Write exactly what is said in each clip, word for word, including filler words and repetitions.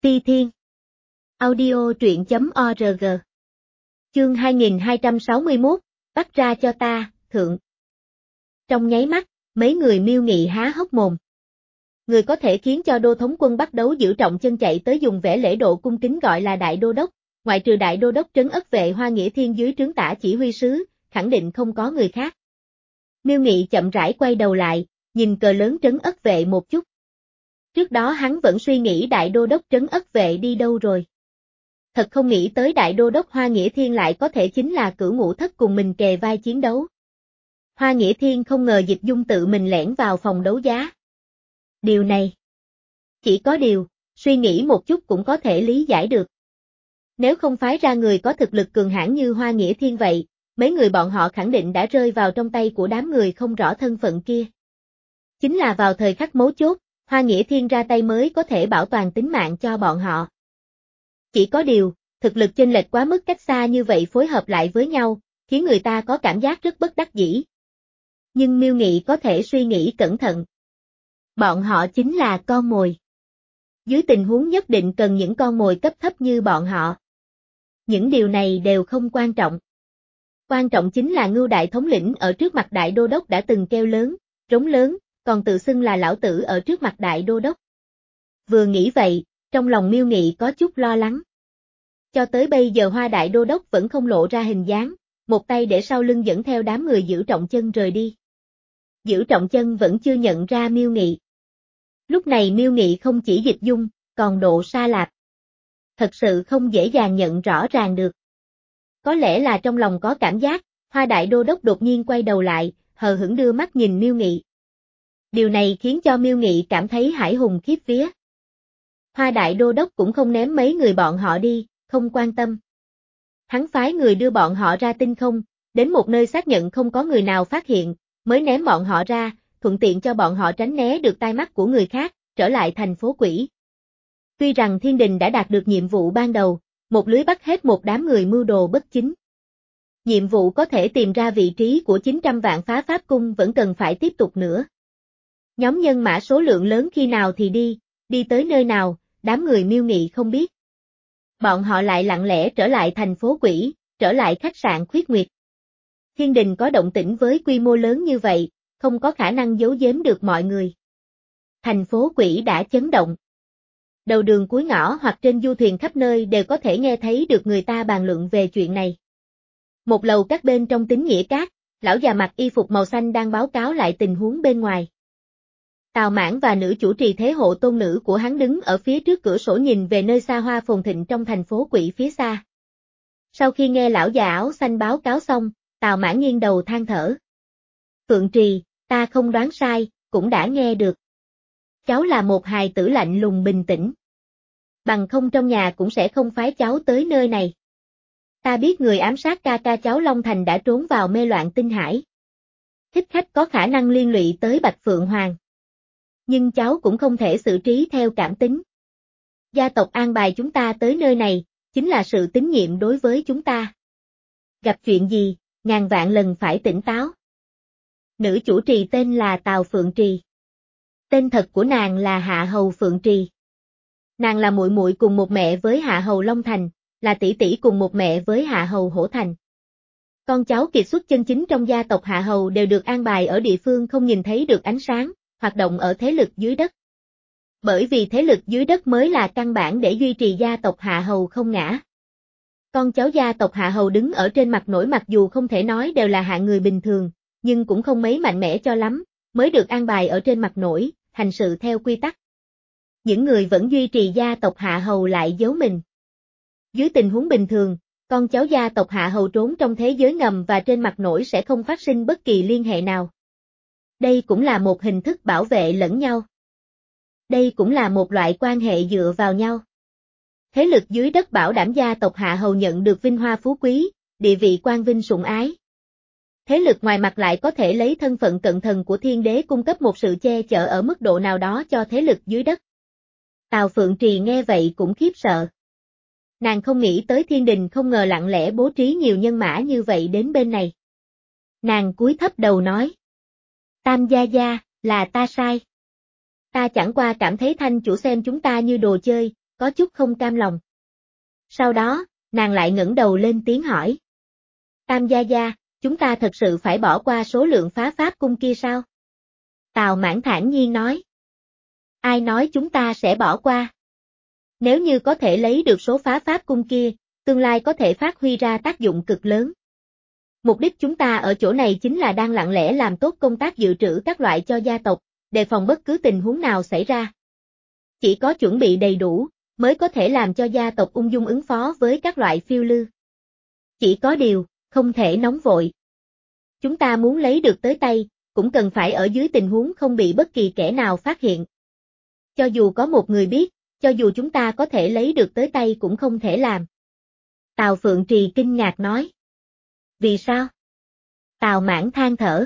Ti Thiên. Audio truyện chấm org. Chương hai nghìn hai trăm sáu mươi mốt, bắt ra cho ta, thượng. Trong nháy mắt, mấy người Miêu Nghị há hốc mồm. Người có thể khiến cho đô thống quân bắt đấu Giữ Trọng Chân chạy tới dùng vẻ lễ độ cung kính gọi là đại đô đốc, ngoại trừ đại đô đốc trấn ất vệ Hoa Nghĩa Thiên dưới trướng tả chỉ huy sứ, khẳng định không có người khác. Miêu Nghị chậm rãi quay đầu lại, nhìn cờ lớn trấn ất vệ một chút. Trước đó hắn vẫn suy nghĩ đại đô đốc trấn ất vệ đi đâu rồi. Thật không nghĩ tới đại đô đốc Hoa Nghĩa Thiên lại có thể chính là Cửu Ngũ Thất cùng mình kề vai chiến đấu. Hoa Nghĩa Thiên không ngờ Dịch Dung tự mình lẻn vào phòng đấu giá. Điều này. Chỉ có điều, suy nghĩ một chút cũng có thể lý giải được. Nếu không phái ra người có thực lực cường hãn như Hoa Nghĩa Thiên vậy, mấy người bọn họ khẳng định đã rơi vào trong tay của đám người không rõ thân phận kia. Chính là vào thời khắc mấu chốt, Hoa Nghĩa Thiên ra tay mới có thể bảo toàn tính mạng cho bọn họ. Chỉ có điều, thực lực chênh lệch quá mức cách xa như vậy phối hợp lại với nhau, khiến người ta có cảm giác rất bất đắc dĩ. Nhưng Miêu Nghị có thể suy nghĩ cẩn thận. Bọn họ chính là con mồi. Dưới tình huống nhất định cần những con mồi cấp thấp như bọn họ. Những điều này đều không quan trọng. Quan trọng chính là Ngưu đại thống lĩnh ở trước mặt đại đô đốc đã từng kêu lớn, rống lớn, còn tự xưng là lão tử ở trước mặt đại đô đốc. Vừa nghĩ vậy, trong lòng Miêu Nghị có chút lo lắng. Cho tới bây giờ Hoa đại đô đốc vẫn không lộ ra hình dáng, một tay để sau lưng dẫn theo đám người Giữ Trọng Chân rời đi. Giữ Trọng Chân vẫn chưa nhận ra Miêu Nghị. Lúc này Miêu Nghị không chỉ Dịch Dung, còn Độ Sa Lạp. Thật sự không dễ dàng nhận rõ ràng được. Có lẽ là trong lòng có cảm giác, Hoa đại đô đốc đột nhiên quay đầu lại, hờ hững đưa mắt nhìn Miêu Nghị. Điều này khiến cho Miêu Nghị cảm thấy hãi hùng khiếp vía. Hoa đại đô đốc cũng không ném mấy người bọn họ đi, không quan tâm. Hắn phái người đưa bọn họ ra tinh không, đến một nơi xác nhận không có người nào phát hiện, mới ném bọn họ ra, thuận tiện cho bọn họ tránh né được tai mắt của người khác, trở lại thành phố quỷ. Tuy rằng Thiên Đình đã đạt được nhiệm vụ ban đầu, một lưới bắt hết một đám người mưu đồ bất chính. Nhiệm vụ có thể tìm ra vị trí của chín trăm vạn phá pháp cung vẫn cần phải tiếp tục nữa. Nhóm nhân mã số lượng lớn khi nào thì đi, đi tới nơi nào, đám người Miêu Nghị không biết. Bọn họ lại lặng lẽ trở lại thành phố quỷ, trở lại khách sạn Khuyết Nguyệt. Thiên Đình có động tĩnh với quy mô lớn như vậy, không có khả năng giấu giếm được mọi người. Thành phố quỷ đã chấn động. Đầu đường cuối ngõ hoặc trên du thuyền khắp nơi đều có thể nghe thấy được người ta bàn luận về chuyện này. Một lầu các bên trong Tín Nghĩa Các, lão già mặc y phục màu xanh đang báo cáo lại tình huống bên ngoài. Tào Mãn và nữ chủ trì thế hộ tôn nữ của hắn đứng ở phía trước cửa sổ nhìn về nơi xa hoa phồn thịnh trong thành phố quỷ phía xa. Sau khi nghe lão già áo xanh báo cáo xong, Tào Mãn nghiêng đầu than thở. Phượng Trì, ta không đoán sai, cũng đã nghe được. Cháu là một hài tử lạnh lùng bình tĩnh. Bằng không trong nhà cũng sẽ không phái cháu tới nơi này. Ta biết người ám sát ca ca cháu Long Thành đã trốn vào mê loạn tinh hải. Thích khách có khả năng liên lụy tới Bạch Phượng Hoàng. Nhưng cháu cũng không thể xử trí theo cảm tính. Gia tộc an bài chúng ta tới nơi này, chính là sự tín nhiệm đối với chúng ta. Gặp chuyện gì, ngàn vạn lần phải tỉnh táo. Nữ chủ trì tên là Tào Phượng Trì. Tên thật của nàng là Hạ Hầu Phượng Trì. Nàng là muội muội cùng một mẹ với Hạ Hầu Long Thành, là tỷ tỷ cùng một mẹ với Hạ Hầu Hổ Thành. Con cháu kiệt xuất chân chính trong gia tộc Hạ Hầu đều được an bài ở địa phương không nhìn thấy được ánh sáng, hoạt động ở thế lực dưới đất. Bởi vì thế lực dưới đất mới là căn bản để duy trì gia tộc Hạ Hầu không ngã. Con cháu gia tộc Hạ Hầu đứng ở trên mặt nổi mặc dù không thể nói đều là hạng người bình thường, nhưng cũng không mấy mạnh mẽ cho lắm, mới được an bài ở trên mặt nổi, hành sự theo quy tắc. Những người vẫn duy trì gia tộc Hạ Hầu lại giấu mình. Dưới tình huống bình thường, con cháu gia tộc Hạ Hầu trốn trong thế giới ngầm và trên mặt nổi sẽ không phát sinh bất kỳ liên hệ nào. Đây cũng là một hình thức bảo vệ lẫn nhau. Đây cũng là một loại quan hệ dựa vào nhau. Thế lực dưới đất bảo đảm gia tộc Hạ Hầu nhận được vinh hoa phú quý, địa vị quan vinh sủng ái. Thế lực ngoài mặt lại có thể lấy thân phận cận thần của thiên đế cung cấp một sự che chở ở mức độ nào đó cho thế lực dưới đất. Tào Phượng Trì nghe vậy cũng khiếp sợ. Nàng không nghĩ tới Thiên Đình không ngờ lặng lẽ bố trí nhiều nhân mã như vậy đến bên này. Nàng cúi thấp đầu nói. Tam gia gia, là ta sai. Ta chẳng qua cảm thấy Thanh chủ xem chúng ta như đồ chơi, có chút không cam lòng. Sau đó, nàng lại ngẩng đầu lên tiếng hỏi. Tam gia gia, chúng ta thật sự phải bỏ qua số lượng phá pháp cung kia sao? Tào Mãn thản nhiên nói. Ai nói chúng ta sẽ bỏ qua? Nếu như có thể lấy được số phá pháp cung kia, tương lai có thể phát huy ra tác dụng cực lớn. Mục đích chúng ta ở chỗ này chính là đang lặng lẽ làm tốt công tác dự trữ các loại cho gia tộc, đề phòng bất cứ tình huống nào xảy ra. Chỉ có chuẩn bị đầy đủ, mới có thể làm cho gia tộc ung dung ứng phó với các loại phiêu lưu. Chỉ có điều, không thể nóng vội. Chúng ta muốn lấy được tới tay, cũng cần phải ở dưới tình huống không bị bất kỳ kẻ nào phát hiện. Cho dù có một người biết, cho dù chúng ta có thể lấy được tới tay cũng không thể làm. Tào Phượng Trì kinh ngạc nói. Vì sao? Tào Mãn than thở.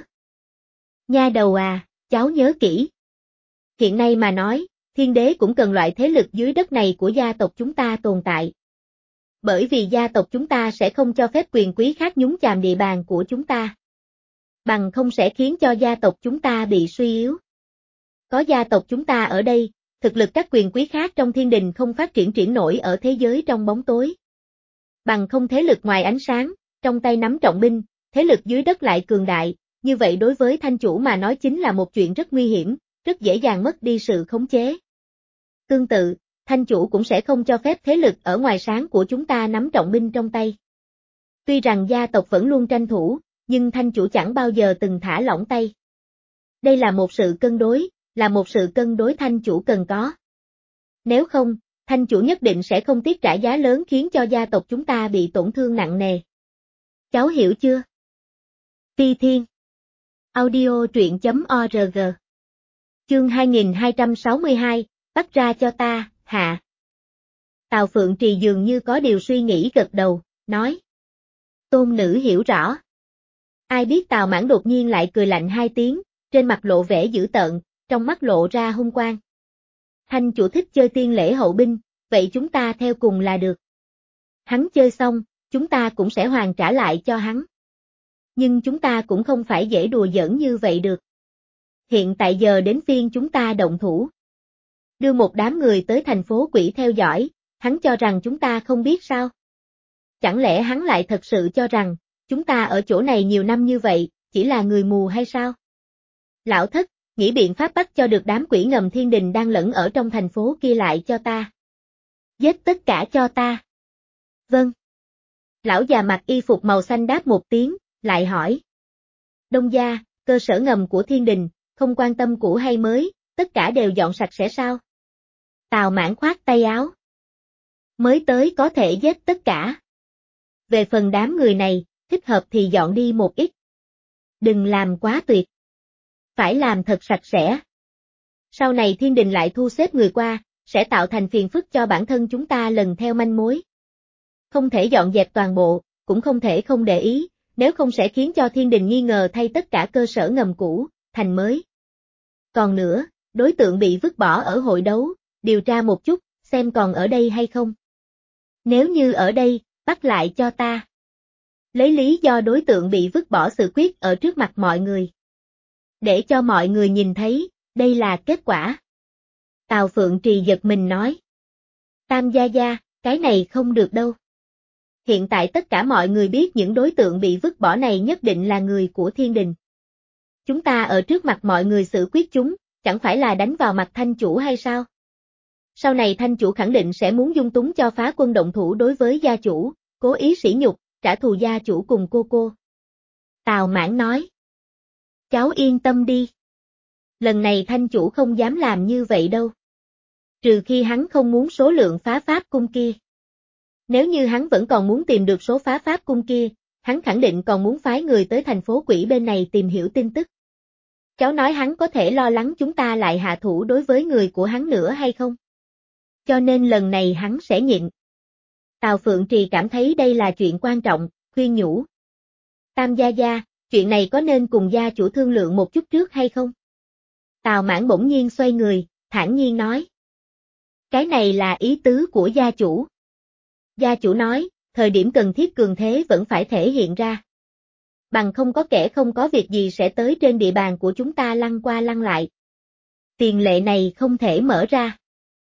Nha đầu à, cháu nhớ kỹ. Hiện nay mà nói, thiên đế cũng cần loại thế lực dưới đất này của gia tộc chúng ta tồn tại. Bởi vì gia tộc chúng ta sẽ không cho phép quyền quý khác nhúng chàm địa bàn của chúng ta. Bằng không sẽ khiến cho gia tộc chúng ta bị suy yếu. Có gia tộc chúng ta ở đây, thực lực các quyền quý khác trong thiên đình không phát triển triển nổi ở thế giới trong bóng tối. Bằng không thế lực ngoài ánh sáng, trong tay nắm trọng binh, thế lực dưới đất lại cường đại, như vậy đối với thanh chủ mà nói chính là một chuyện rất nguy hiểm, rất dễ dàng mất đi sự khống chế. Tương tự, thanh chủ cũng sẽ không cho phép thế lực ở ngoài sáng của chúng ta nắm trọng binh trong tay. Tuy rằng gia tộc vẫn luôn tranh thủ, nhưng thanh chủ chẳng bao giờ từng thả lỏng tay. Đây là một sự cân đối, là một sự cân đối thanh chủ cần có. Nếu không, thanh chủ nhất định sẽ không tiếc trả giá lớn khiến cho gia tộc chúng ta bị tổn thương nặng nề. Cháu hiểu chưa? Phi Thiên Audio truyện chấm org Chương hai nghìn hai trăm sáu mươi hai, bắt ra cho ta, hạ. Tào Phượng Trì dường như có điều suy nghĩ gật đầu, nói. Tôn nữ hiểu rõ. Ai biết Tào Mãn đột nhiên lại cười lạnh hai tiếng, trên mặt lộ vẻ dữ tợn, trong mắt lộ ra hung quang. Thanh chủ thích chơi tiên lễ hậu binh, vậy chúng ta theo cùng là được. Hắn chơi xong, chúng ta cũng sẽ hoàn trả lại cho hắn. Nhưng chúng ta cũng không phải dễ đùa giỡn như vậy được. Hiện tại giờ đến phiên chúng ta động thủ. Đưa một đám người tới thành phố quỷ theo dõi, hắn cho rằng chúng ta không biết sao? Chẳng lẽ hắn lại thật sự cho rằng, chúng ta ở chỗ này nhiều năm như vậy, chỉ là người mù hay sao? Lão thất, nghĩ biện pháp bắt cho được đám quỷ ngầm thiên đình đang lẫn ở trong thành phố kia lại cho ta. Giết tất cả cho ta. Vâng. Lão già mặc y phục màu xanh đáp một tiếng, lại hỏi. Đông gia, cơ sở ngầm của thiên đình, không quan tâm cũ hay mới, tất cả đều dọn sạch sẽ sao? Tào Mãn khoát tay áo. Mới tới có thể giết tất cả. Về phần đám người này, thích hợp thì dọn đi một ít. Đừng làm quá tuyệt. Phải làm thật sạch sẽ. Sau này thiên đình lại thu xếp người qua, sẽ tạo thành phiền phức cho bản thân chúng ta lần theo manh mối. Không thể dọn dẹp toàn bộ, cũng không thể không để ý, nếu không sẽ khiến cho thiên đình nghi ngờ thay tất cả cơ sở ngầm cũ, thành mới. Còn nữa, đối tượng bị vứt bỏ ở hội đấu, điều tra một chút, xem còn ở đây hay không. Nếu như ở đây, bắt lại cho ta. Lấy lý do đối tượng bị vứt bỏ xử quyết ở trước mặt mọi người. Để cho mọi người nhìn thấy, đây là kết quả. Tào Phượng Trì giật mình nói. Tam gia gia, cái này không được đâu. Hiện tại tất cả mọi người biết những đối tượng bị vứt bỏ này nhất định là người của thiên đình. Chúng ta ở trước mặt mọi người xử quyết chúng, chẳng phải là đánh vào mặt thanh chủ hay sao? Sau này thanh chủ khẳng định sẽ muốn dung túng cho phá quân động thủ đối với gia chủ, cố ý sỉ nhục, trả thù gia chủ cùng cô cô. Tào Mãn nói. Cháu yên tâm đi. Lần này thanh chủ không dám làm như vậy đâu. Trừ khi hắn không muốn số lượng phá pháp cung kia. Nếu như hắn vẫn còn muốn tìm được số phá pháp cung kia, hắn khẳng định còn muốn phái người tới thành phố quỷ bên này tìm hiểu tin tức. Cháu nói hắn có thể lo lắng chúng ta lại hạ thủ đối với người của hắn nữa hay không? Cho nên lần này hắn sẽ nhịn. Tào Phượng Trì cảm thấy đây là chuyện quan trọng, khuyên nhủ. Tam gia gia, chuyện này có nên cùng gia chủ thương lượng một chút trước hay không? Tào Mãn bỗng nhiên xoay người, thản nhiên nói. Cái này là ý tứ của gia chủ. Gia chủ nói, thời điểm cần thiết cường thế vẫn phải thể hiện ra. Bằng không có kẻ không có việc gì sẽ tới trên địa bàn của chúng ta lăn qua lăn lại. Tiền lệ này không thể mở ra.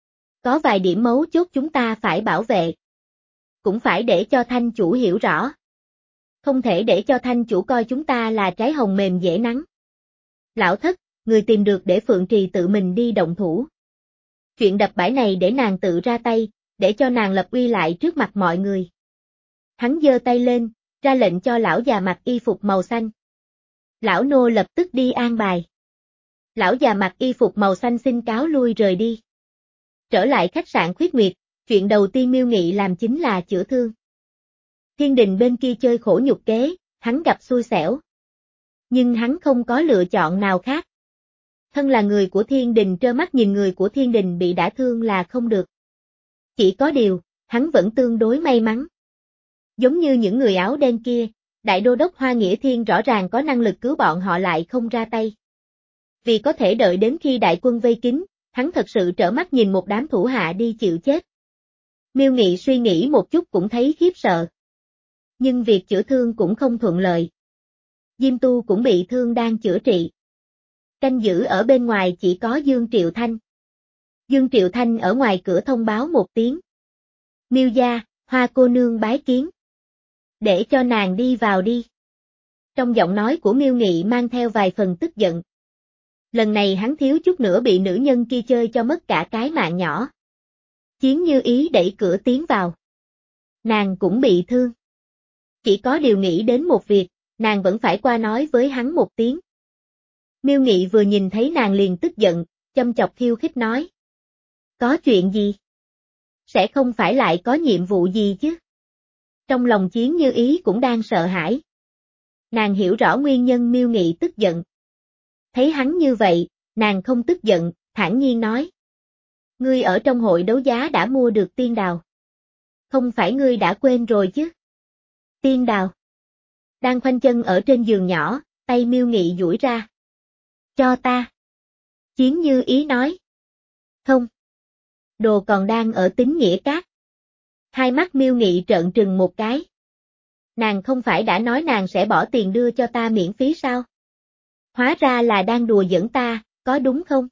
Có vài điểm mấu chốt chúng ta phải bảo vệ. Cũng phải để cho thanh chủ hiểu rõ. Không thể để cho thanh chủ coi chúng ta là trái hồng mềm dễ nắng. Lão thất, người tìm được để Phượng Trì tự mình đi động thủ. Chuyện đập bãi này để nàng tự ra tay, để cho nàng lập uy lại trước mặt mọi người. Hắn giơ tay lên, ra lệnh cho lão già mặc y phục màu xanh. Lão nô lập tức đi an bài. Lão già mặc y phục màu xanh xin cáo lui rời đi. Trở lại khách sạn Khuyết Nguyệt, chuyện đầu tiên Miêu Nghị làm chính là chữa thương. Thiên Đình bên kia chơi khổ nhục kế, hắn gặp xui xẻo. Nhưng hắn không có lựa chọn nào khác. Thân là người của Thiên Đình trơ mắt nhìn người của Thiên Đình bị đả thương là không được. Chỉ có điều, hắn vẫn tương đối may mắn. Giống như những người áo đen kia, Đại Đô đốc Hoa Nghĩa Thiên rõ ràng có năng lực cứu bọn họ lại không ra tay. Vì có thể đợi đến khi đại quân vây kín, hắn thật sự trợn mắt nhìn một đám thủ hạ đi chịu chết. Miêu Nghị suy nghĩ một chút cũng thấy khiếp sợ. Nhưng việc chữa thương cũng không thuận lợi. Diêm Tu cũng bị thương đang chữa trị. Canh giữ ở bên ngoài chỉ có Dương Triệu Thanh. Dương Triệu Thanh ở ngoài cửa thông báo một tiếng. Miêu gia, Hoa cô nương bái kiến. Để cho nàng đi vào đi. Trong giọng nói của Miêu Nghị mang theo vài phần tức giận. Lần này hắn thiếu chút nữa bị nữ nhân kia chơi cho mất cả cái mạng nhỏ. Chiến Như Ý đẩy cửa tiến vào. Nàng cũng bị thương. Chỉ có điều nghĩ đến một việc, nàng vẫn phải qua nói với hắn một tiếng. Miêu Nghị vừa nhìn thấy nàng liền tức giận, châm chọc khiêu khích nói. Có chuyện gì? Sẽ không phải lại có nhiệm vụ gì chứ? Trong lòng Chiến Như Ý cũng đang sợ hãi. Nàng hiểu rõ nguyên nhân Miêu Nghị tức giận. Thấy hắn như vậy, nàng không tức giận, thản nhiên nói. Ngươi ở trong hội đấu giá đã mua được tiên đào. Không phải ngươi đã quên rồi chứ? Tiên đào. Đang khoanh chân ở trên giường nhỏ, tay Miêu Nghị duỗi ra. Cho ta. Chiến Như Ý nói. Không. Đồ còn đang ở Tín Nghĩa Cát. Hai mắt Miêu Nghị trợn trừng một cái. Nàng không phải đã nói nàng sẽ bỏ tiền đưa cho ta miễn phí sao? Hóa ra là đang đùa giỡn ta, có đúng không?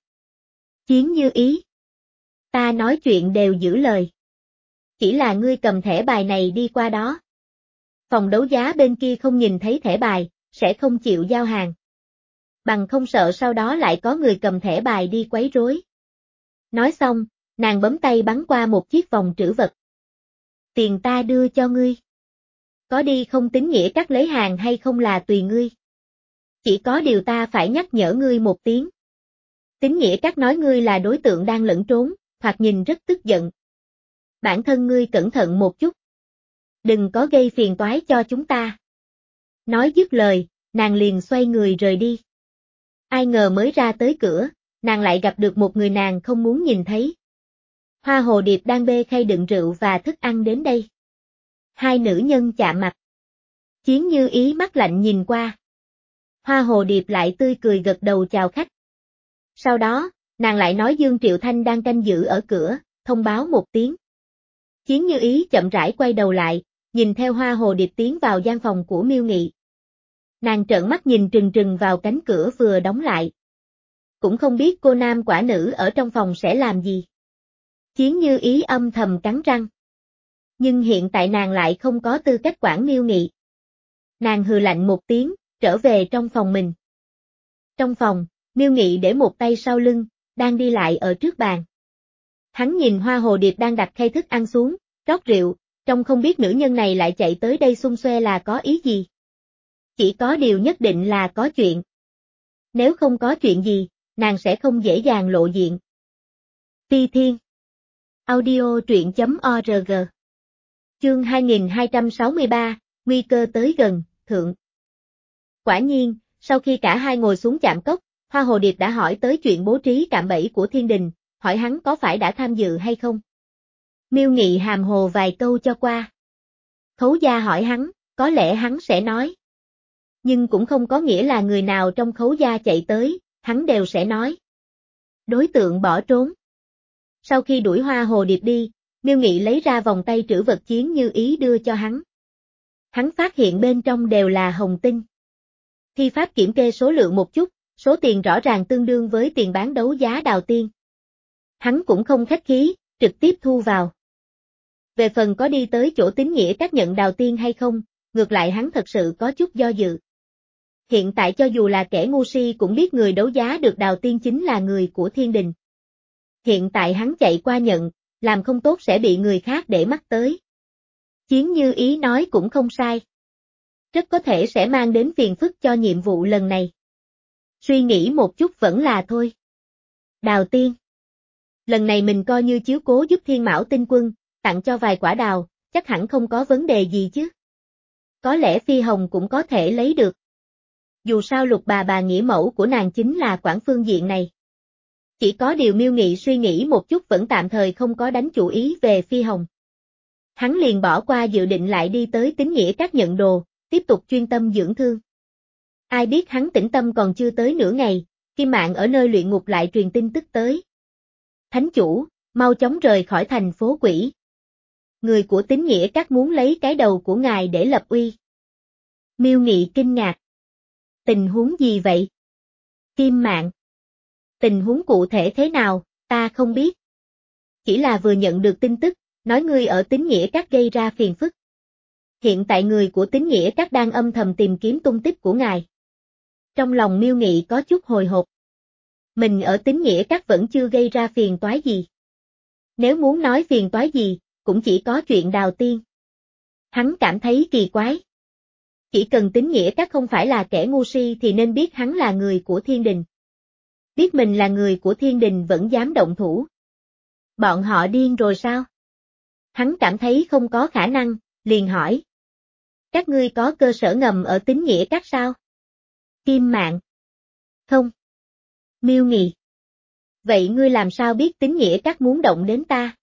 Chiến Như Ý. Ta nói chuyện đều giữ lời. Chỉ là ngươi cầm thẻ bài này đi qua đó. Phòng đấu giá bên kia không nhìn thấy thẻ bài, sẽ không chịu giao hàng. Bằng không sợ sau đó lại có người cầm thẻ bài đi quấy rối. Nói xong, nàng bấm tay bắn qua một chiếc vòng trữ vật. Tiền ta đưa cho ngươi. Có đi không Tín Nghĩa Cát lấy hàng hay không là tùy ngươi. Chỉ có điều ta phải nhắc nhở ngươi một tiếng. Tín Nghĩa Cát nói ngươi là đối tượng đang lẫn trốn, hoặc nhìn rất tức giận. Bản thân ngươi cẩn thận một chút. Đừng có gây phiền toái cho chúng ta. Nói dứt lời, nàng liền xoay người rời đi. Ai ngờ mới ra tới cửa, nàng lại gặp được một người nàng không muốn nhìn thấy. Hoa Hồ Điệp đang bê khay đựng rượu và thức ăn đến đây. Hai nữ nhân chạm mặt. Chiến Như Ý mắt lạnh nhìn qua. Hoa Hồ Điệp lại tươi cười gật đầu chào khách. Sau đó, nàng lại nói Dương Triệu Thanh đang canh giữ ở cửa, thông báo một tiếng. Chiến Như Ý chậm rãi quay đầu lại, nhìn theo Hoa Hồ Điệp tiến vào gian phòng của Miêu Nghị. Nàng trợn mắt nhìn trừng trừng vào cánh cửa vừa đóng lại. Cũng không biết cô nam quả nữ ở trong phòng sẽ làm gì. Chiến Như Ý âm thầm cắn răng. Nhưng hiện tại nàng lại không có tư cách quản Miêu Nghị. Nàng hừ lạnh một tiếng, trở về trong phòng mình. Trong phòng, Miêu Nghị để một tay sau lưng, đang đi lại ở trước bàn. Hắn nhìn Hoa Hồ Điệp đang đặt khay thức ăn xuống, rót rượu, trông không biết nữ nhân này lại chạy tới đây xung xoe là có ý gì. Chỉ có điều nhất định là có chuyện. Nếu không có chuyện gì, nàng sẽ không dễ dàng lộ diện. Phi Thiên Audio truyện chấm org Chương hai nghìn hai trăm sáu mươi ba, Nguy cơ tới gần, thượng. Quả nhiên, sau khi cả hai ngồi xuống chạm cốc, Hoa Hồ Điệp đã hỏi tới chuyện bố trí cạm bẫy của Thiên Đình, hỏi hắn có phải đã tham dự hay không. Miêu Nghị hàm hồ vài câu cho qua. Khấu gia hỏi hắn, có lẽ hắn sẽ nói. Nhưng cũng không có nghĩa là người nào trong khấu gia chạy tới, hắn đều sẽ nói. Đối tượng bỏ trốn. Sau khi đuổi Hoa Hồ Điệp đi, Miêu Nghị lấy ra vòng tay trữ vật Chiến Như Ý đưa cho hắn. Hắn phát hiện bên trong đều là hồng tinh. Thi pháp kiểm kê số lượng một chút, số tiền rõ ràng tương đương với tiền bán đấu giá đào tiên. Hắn cũng không khách khí, trực tiếp thu vào. Về phần có đi tới chỗ Tín Nghĩa Các nhận Đào Tiên hay không, ngược lại hắn thật sự có chút do dự. Hiện tại cho dù là kẻ ngu si cũng biết người đấu giá được Đào Tiên chính là người của Thiên Đình. Hiện tại hắn chạy qua nhận, làm không tốt sẽ bị người khác để mắt tới. Chiến Như Ý nói cũng không sai. Rất có thể sẽ mang đến phiền phức cho nhiệm vụ lần này. Suy nghĩ một chút vẫn là thôi. Đào Tiên. Lần này mình coi như chiếu cố giúp Thiên Mão Tinh Quân, tặng cho vài quả đào, chắc hẳn không có vấn đề gì chứ. Có lẽ Phi Hồng cũng có thể lấy được. Dù sao Lục bà bà nghĩa mẫu của nàng chính là quản phương diện này. Chỉ có điều Miêu Nghị suy nghĩ một chút vẫn tạm thời không có đánh chủ ý về Phi Hồng. Hắn liền bỏ qua dự định lại đi tới Tín Nghĩa Các nhận đồ, tiếp tục chuyên tâm dưỡng thương. Ai biết hắn tĩnh tâm còn chưa tới nửa ngày, Kim Mạn ở nơi luyện ngục lại truyền tin tức tới. Thánh chủ, mau chóng rời khỏi thành phố quỷ. Người của Tín Nghĩa Các muốn lấy cái đầu của ngài để lập uy. Miêu Nghị kinh ngạc. Tình huống gì vậy? Kim Mạn. Tình huống cụ thể thế nào, ta không biết. Chỉ là vừa nhận được tin tức, nói ngươi ở Tín Nghĩa Các gây ra phiền phức. Hiện tại người của Tín Nghĩa Các đang âm thầm tìm kiếm tung tích của ngài. Trong lòng Miêu Nghị có chút hồi hộp. Mình ở Tín Nghĩa Các vẫn chưa gây ra phiền toái gì. Nếu muốn nói phiền toái gì, cũng chỉ có chuyện Đào Tiên. Hắn cảm thấy kỳ quái. Chỉ cần Tín Nghĩa Các không phải là kẻ ngu si thì nên biết hắn là người của Thiên Đình. Biết mình là người của Thiên Đình vẫn dám động thủ. Bọn họ điên rồi sao? Hắn cảm thấy không có khả năng, liền hỏi. Các ngươi có cơ sở ngầm ở Tín Nghĩa Các sao? Kim Mạn. Không. Miêu Nghị. Vậy ngươi làm sao biết Tín Nghĩa Các muốn động đến ta?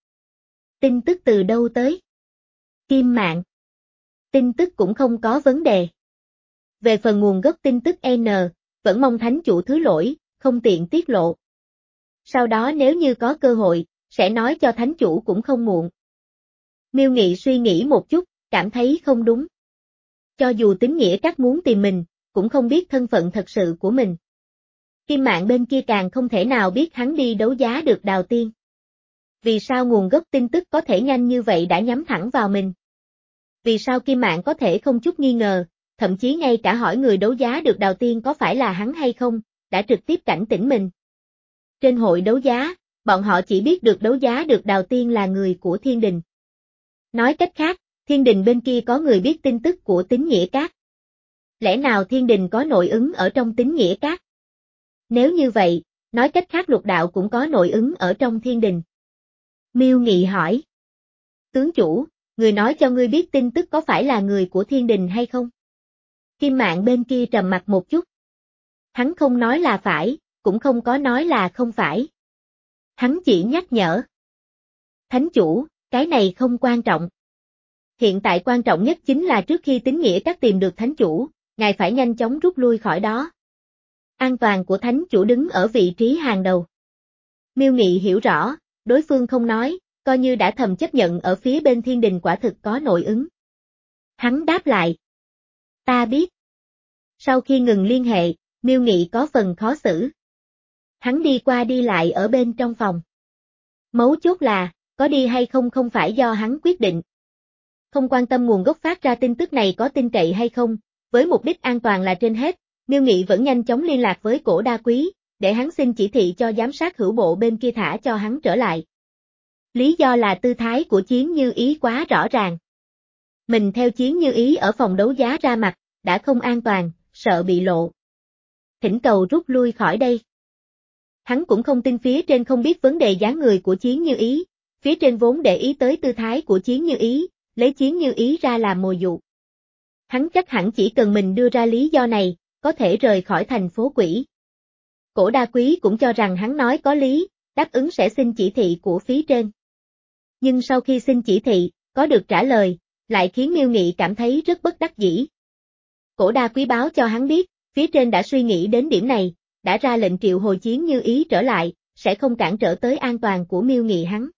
Tin tức từ đâu tới? Kim Mạn. Tin tức cũng không có vấn đề. Về phần nguồn gốc tin tức N, vẫn mong thánh chủ thứ lỗi, không tiện tiết lộ. Sau đó nếu như có cơ hội, sẽ nói cho thánh chủ cũng không muộn. Miêu Nghị suy nghĩ một chút, cảm thấy không đúng. Cho dù Tín Nghĩa Các muốn tìm mình, cũng không biết thân phận thật sự của mình. Kim Mạn bên kia càng không thể nào biết hắn đi đấu giá được Đào Tiên. Vì sao nguồn gốc tin tức có thể nhanh như vậy đã nhắm thẳng vào mình? Vì sao Kim Mạn có thể không chút nghi ngờ, thậm chí ngay cả hỏi người đấu giá được Đào Tiên có phải là hắn hay không, đã trực tiếp cảnh tỉnh mình. Trên hội đấu giá, bọn họ chỉ biết được đấu giá được Đào Tiên là người của Thiên Đình. Nói cách khác, Thiên Đình bên kia có người biết tin tức của Tín Nghĩa Các. Lẽ nào Thiên Đình có nội ứng ở trong Tín Nghĩa Các? Nếu như vậy, nói cách khác Lục đạo cũng có nội ứng ở trong Thiên Đình. Miêu Nghị hỏi. Tướng chủ, người nói cho ngươi biết tin tức có phải là người của Thiên Đình hay không? Kim Mạn bên kia trầm mặt một chút. Hắn không nói là phải, cũng không có nói là không phải. Hắn chỉ nhắc nhở. Thánh chủ, cái này không quan trọng. Hiện tại quan trọng nhất chính là trước khi Tín Nghĩa Các tìm được thánh chủ, ngài phải nhanh chóng rút lui khỏi đó. An toàn của thánh chủ đứng ở vị trí hàng đầu. Miêu Nghị hiểu rõ, đối phương không nói, coi như đã thầm chấp nhận ở phía bên Thiên Đình quả thực có nội ứng. Hắn đáp lại. Ta biết. Sau khi ngừng liên hệ, Miêu Nghị có phần khó xử. Hắn đi qua đi lại ở bên trong phòng. Mấu chốt là, có đi hay không không phải do hắn quyết định. Không quan tâm nguồn gốc phát ra tin tức này có tin cậy hay không, với mục đích an toàn là trên hết, Miêu Nghị vẫn nhanh chóng liên lạc với Cổ Đa Quý, để hắn xin chỉ thị cho giám sát hữu bộ bên kia thả cho hắn trở lại. Lý do là tư thái của Chiến Như Ý quá rõ ràng. Mình theo Chiến Như Ý ở phòng đấu giá ra mặt, đã không an toàn, sợ bị lộ. Thỉnh cầu rút lui khỏi đây. Hắn cũng không tin phía trên không biết vấn đề dáng người của Chiến Như Ý, phía trên vốn để ý tới tư thái của Chiến Như Ý, lấy Chiến Như Ý ra làm mồi dụ. Hắn chắc hẳn chỉ cần mình đưa ra lý do này, có thể rời khỏi thành phố quỷ. Cổ Đa Quý cũng cho rằng hắn nói có lý, đáp ứng sẽ xin chỉ thị của phía trên. Nhưng sau khi xin chỉ thị, có được trả lời, lại khiến Miêu Nghị cảm thấy rất bất đắc dĩ. Cổ Đa Quý báo cho hắn biết, phía trên đã suy nghĩ đến điểm này, đã ra lệnh triệu hồi Chiến Như Ý trở lại, sẽ không cản trở tới an toàn của Miêu Nghị hắn.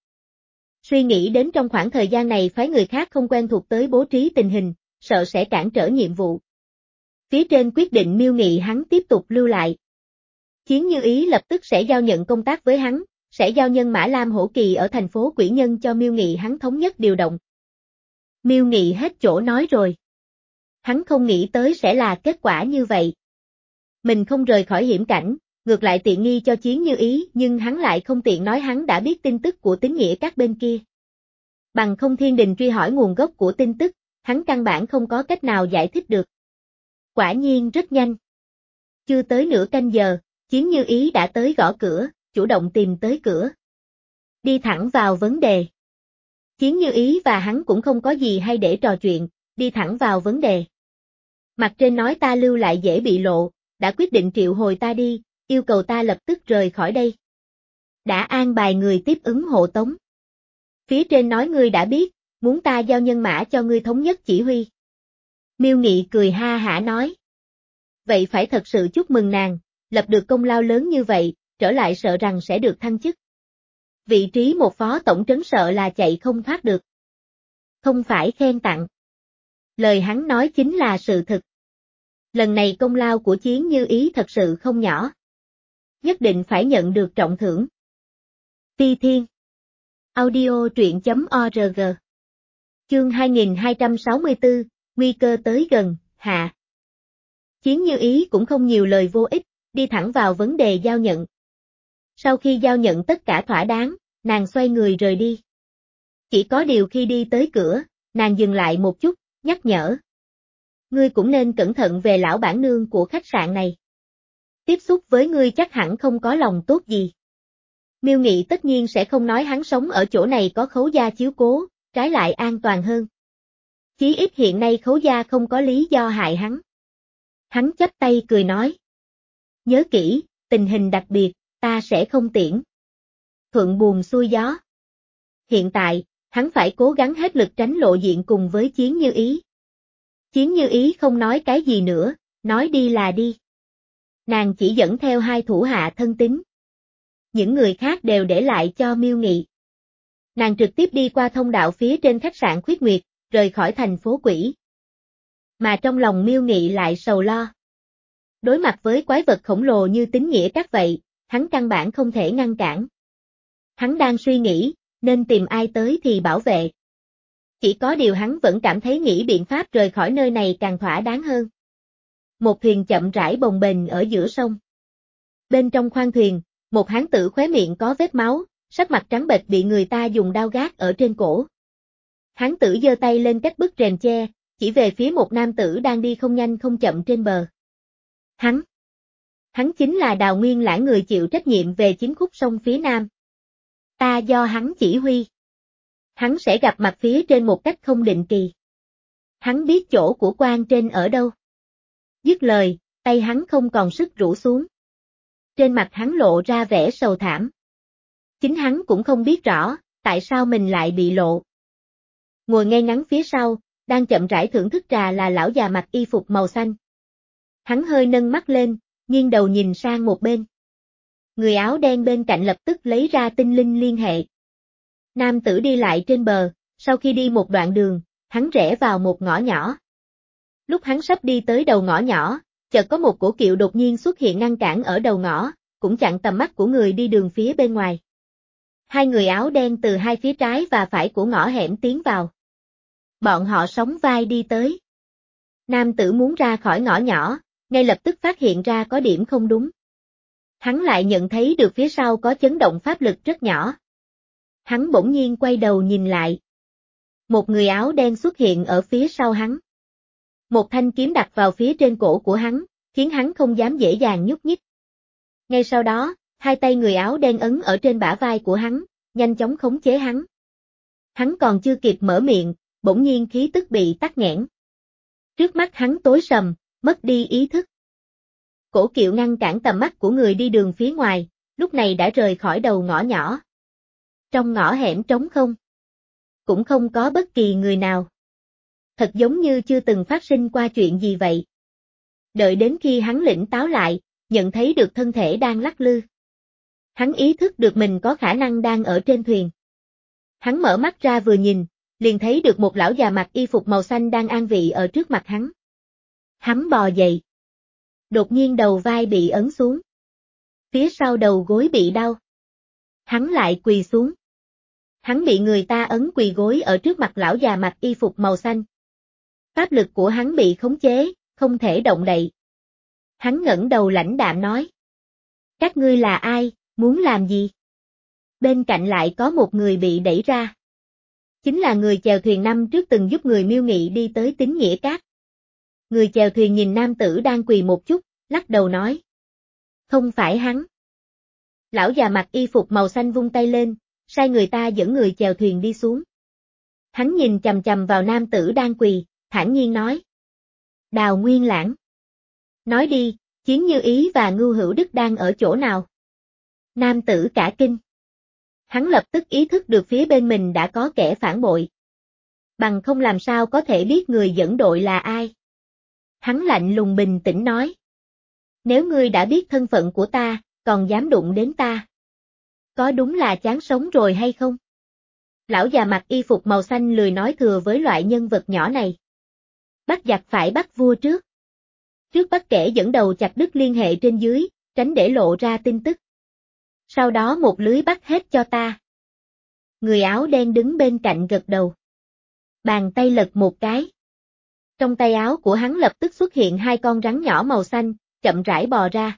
Suy nghĩ đến trong khoảng thời gian này phái người khác không quen thuộc tới bố trí tình hình, sợ sẽ cản trở nhiệm vụ. Phía trên quyết định Miêu Nghị hắn tiếp tục lưu lại. Chiến Như Ý lập tức sẽ giao nhận công tác với hắn, sẽ giao nhân mã Lam Hổ Kỳ ở thành phố Quỷ Nhân cho Miêu Nghị hắn thống nhất điều động. Miêu Nghị hết chỗ nói rồi. Hắn không nghĩ tới sẽ là kết quả như vậy. Mình không rời khỏi hiểm cảnh, ngược lại tiện nghi cho Chiến Như Ý, nhưng hắn lại không tiện nói hắn đã biết tin tức của tín nghĩa các bên kia. Bằng không Thiên Đình truy hỏi nguồn gốc của tin tức, hắn căn bản không có cách nào giải thích được. Quả nhiên rất nhanh. Chưa tới nửa canh giờ, Chiến Như Ý đã tới gõ cửa, chủ động tìm tới cửa. Đi thẳng vào vấn đề. Chiến Như Ý và hắn cũng không có gì hay để trò chuyện, đi thẳng vào vấn đề. Mặt trên nói ta lưu lại dễ bị lộ, đã quyết định triệu hồi ta đi, yêu cầu ta lập tức rời khỏi đây. Đã an bài người tiếp ứng hộ tống. Phía trên nói ngươi đã biết, muốn ta giao nhân mã cho ngươi thống nhất chỉ huy. Miêu Nghị cười ha hả nói. Vậy phải thật sự chúc mừng nàng, lập được công lao lớn như vậy, trở lại sợ rằng sẽ được thăng chức. Vị trí một phó tổng trấn sợ là chạy không thoát được. Không phải khen tặng. Lời hắn nói chính là sự thực. Lần này công lao của Chiến Như Ý thật sự không nhỏ. Nhất định phải nhận được trọng thưởng. Phi Thiên. Audio truyện chấm org. Chương hai nghìn hai trăm sáu mươi tư, nguy cơ tới gần, hạ. Chiến Như Ý cũng không nhiều lời vô ích, đi thẳng vào vấn đề giao nhận. Sau khi giao nhận tất cả thỏa đáng, nàng xoay người rời đi. Chỉ có điều khi đi tới cửa, nàng dừng lại một chút, nhắc nhở. Ngươi cũng nên cẩn thận về lão bản nương của khách sạn này. Tiếp xúc với ngươi chắc hẳn không có lòng tốt gì. Miêu Nghị tất nhiên sẽ không nói hắn sống ở chỗ này có Khấu gia chiếu cố, trái lại an toàn hơn. Chí ít hiện nay Khấu gia không có lý do hại hắn. Hắn chắp tay cười nói. Nhớ kỹ, tình hình đặc biệt, ta sẽ không tiễn. Thuận buồm xuôi gió. Hiện tại, hắn phải cố gắng hết lực tránh lộ diện cùng với Chiến Như Ý. Chiến Như Ý không nói cái gì nữa, nói đi là đi. Nàng chỉ dẫn theo hai thủ hạ thân tín. Những người khác đều để lại cho Miêu Nghị. Nàng trực tiếp đi qua thông đạo phía trên khách sạn Khuyết Nguyệt, rời khỏi thành phố Quỷ. Mà trong lòng Miêu Nghị lại sầu lo. Đối mặt với quái vật khổng lồ như tín nghĩa các vậy, hắn căn bản không thể ngăn cản. Hắn đang suy nghĩ, nên tìm ai tới thì bảo vệ. Chỉ có điều hắn vẫn cảm thấy nghĩ biện pháp rời khỏi nơi này càng thỏa đáng hơn. Một thuyền chậm rãi bồng bềnh ở giữa sông. Bên trong khoang thuyền, một hán tử khóe miệng có vết máu, sắc mặt trắng bệch bị người ta dùng đao gác ở trên cổ. Hán tử giơ tay lên cách bức rèm che, chỉ về phía một nam tử đang đi không nhanh không chậm trên bờ. Hắn. Hắn chính là Đào Nguyên Lãng, người chịu trách nhiệm về chính khúc sông phía nam. Ta do hắn chỉ huy. Hắn sẽ gặp mặt phía trên một cách không định kỳ. Hắn biết chỗ của quan trên ở đâu. Dứt lời, tay hắn không còn sức rũ xuống. Trên mặt hắn lộ ra vẻ sầu thảm. Chính hắn cũng không biết rõ, tại sao mình lại bị lộ. Ngồi ngay ngắn phía sau, đang chậm rãi thưởng thức trà là lão già mặc y phục màu xanh. Hắn hơi nâng mắt lên, nghiêng đầu nhìn sang một bên. Người áo đen bên cạnh lập tức lấy ra tinh linh liên hệ. Nam tử đi lại trên bờ, sau khi đi một đoạn đường, hắn rẽ vào một ngõ nhỏ. Lúc hắn sắp đi tới đầu ngõ nhỏ, chợt có một cổ kiệu đột nhiên xuất hiện ngăn cản ở đầu ngõ, cũng chặn tầm mắt của người đi đường phía bên ngoài. Hai người áo đen từ hai phía trái và phải của ngõ hẻm tiến vào. Bọn họ sóng vai đi tới. Nam tử muốn ra khỏi ngõ nhỏ, ngay lập tức phát hiện ra có điểm không đúng. Hắn lại nhận thấy được phía sau có chấn động pháp lực rất nhỏ. Hắn bỗng nhiên quay đầu nhìn lại. Một người áo đen xuất hiện ở phía sau hắn. Một thanh kiếm đặt vào phía trên cổ của hắn, khiến hắn không dám dễ dàng nhúc nhích. Ngay sau đó, hai tay người áo đen ấn ở trên bả vai của hắn, nhanh chóng khống chế hắn. Hắn còn chưa kịp mở miệng, bỗng nhiên khí tức bị tắc nghẽn. Trước mắt hắn tối sầm, mất đi ý thức. Cổ kiệu ngăn cản tầm mắt của người đi đường phía ngoài, lúc này đã rời khỏi đầu ngõ nhỏ. Trong ngõ hẻm trống không. Cũng không có bất kỳ người nào. Thật giống như chưa từng phát sinh qua chuyện gì vậy. Đợi đến khi hắn lĩnh táo lại, nhận thấy được thân thể đang lắc lư. Hắn ý thức được mình có khả năng đang ở trên thuyền. Hắn mở mắt ra vừa nhìn, liền thấy được một lão già mặc y phục màu xanh đang an vị ở trước mặt hắn. Hắn bò dậy. Đột nhiên đầu vai bị ấn xuống. Phía sau đầu gối bị đau. Hắn lại quỳ xuống. Hắn bị người ta ấn quỳ gối ở trước mặt lão già mặc y phục màu xanh. Pháp lực của hắn bị khống chế, không thể động đậy. Hắn ngẩng đầu lãnh đạm nói. Các ngươi là ai, muốn làm gì? Bên cạnh lại có một người bị đẩy ra. Chính là người chèo thuyền năm trước từng giúp người Miêu Nghị đi tới Tín Nghĩa Cát. Người chèo thuyền nhìn nam tử đang quỳ một chút, lắc đầu nói. Không phải hắn. Lão già mặc y phục màu xanh vung tay lên, sai người ta dẫn người chèo thuyền đi xuống. Hắn nhìn chằm chằm vào nam tử đang quỳ, thản nhiên nói. Đào Nguyên Lãng. Nói đi, Chiến Như Ý và Ngưu Hữu Đức đang ở chỗ nào? Nam tử cả kinh. Hắn lập tức ý thức được phía bên mình đã có kẻ phản bội. Bằng không làm sao có thể biết người dẫn đội là ai. Hắn lạnh lùng bình tĩnh nói. Nếu ngươi đã biết thân phận của ta, còn dám đụng đến ta. Có đúng là chán sống rồi hay không? Lão già mặc y phục màu xanh lười nói thừa với loại nhân vật nhỏ này. Bắt giặc phải bắt vua trước. Trước bắt kẻ dẫn đầu chặt đứt liên hệ trên dưới, tránh để lộ ra tin tức. Sau đó một lưới bắt hết cho ta. Người áo đen đứng bên cạnh gật đầu. Bàn tay lật một cái. Trong tay áo của hắn lập tức xuất hiện hai con rắn nhỏ màu xanh, chậm rãi bò ra.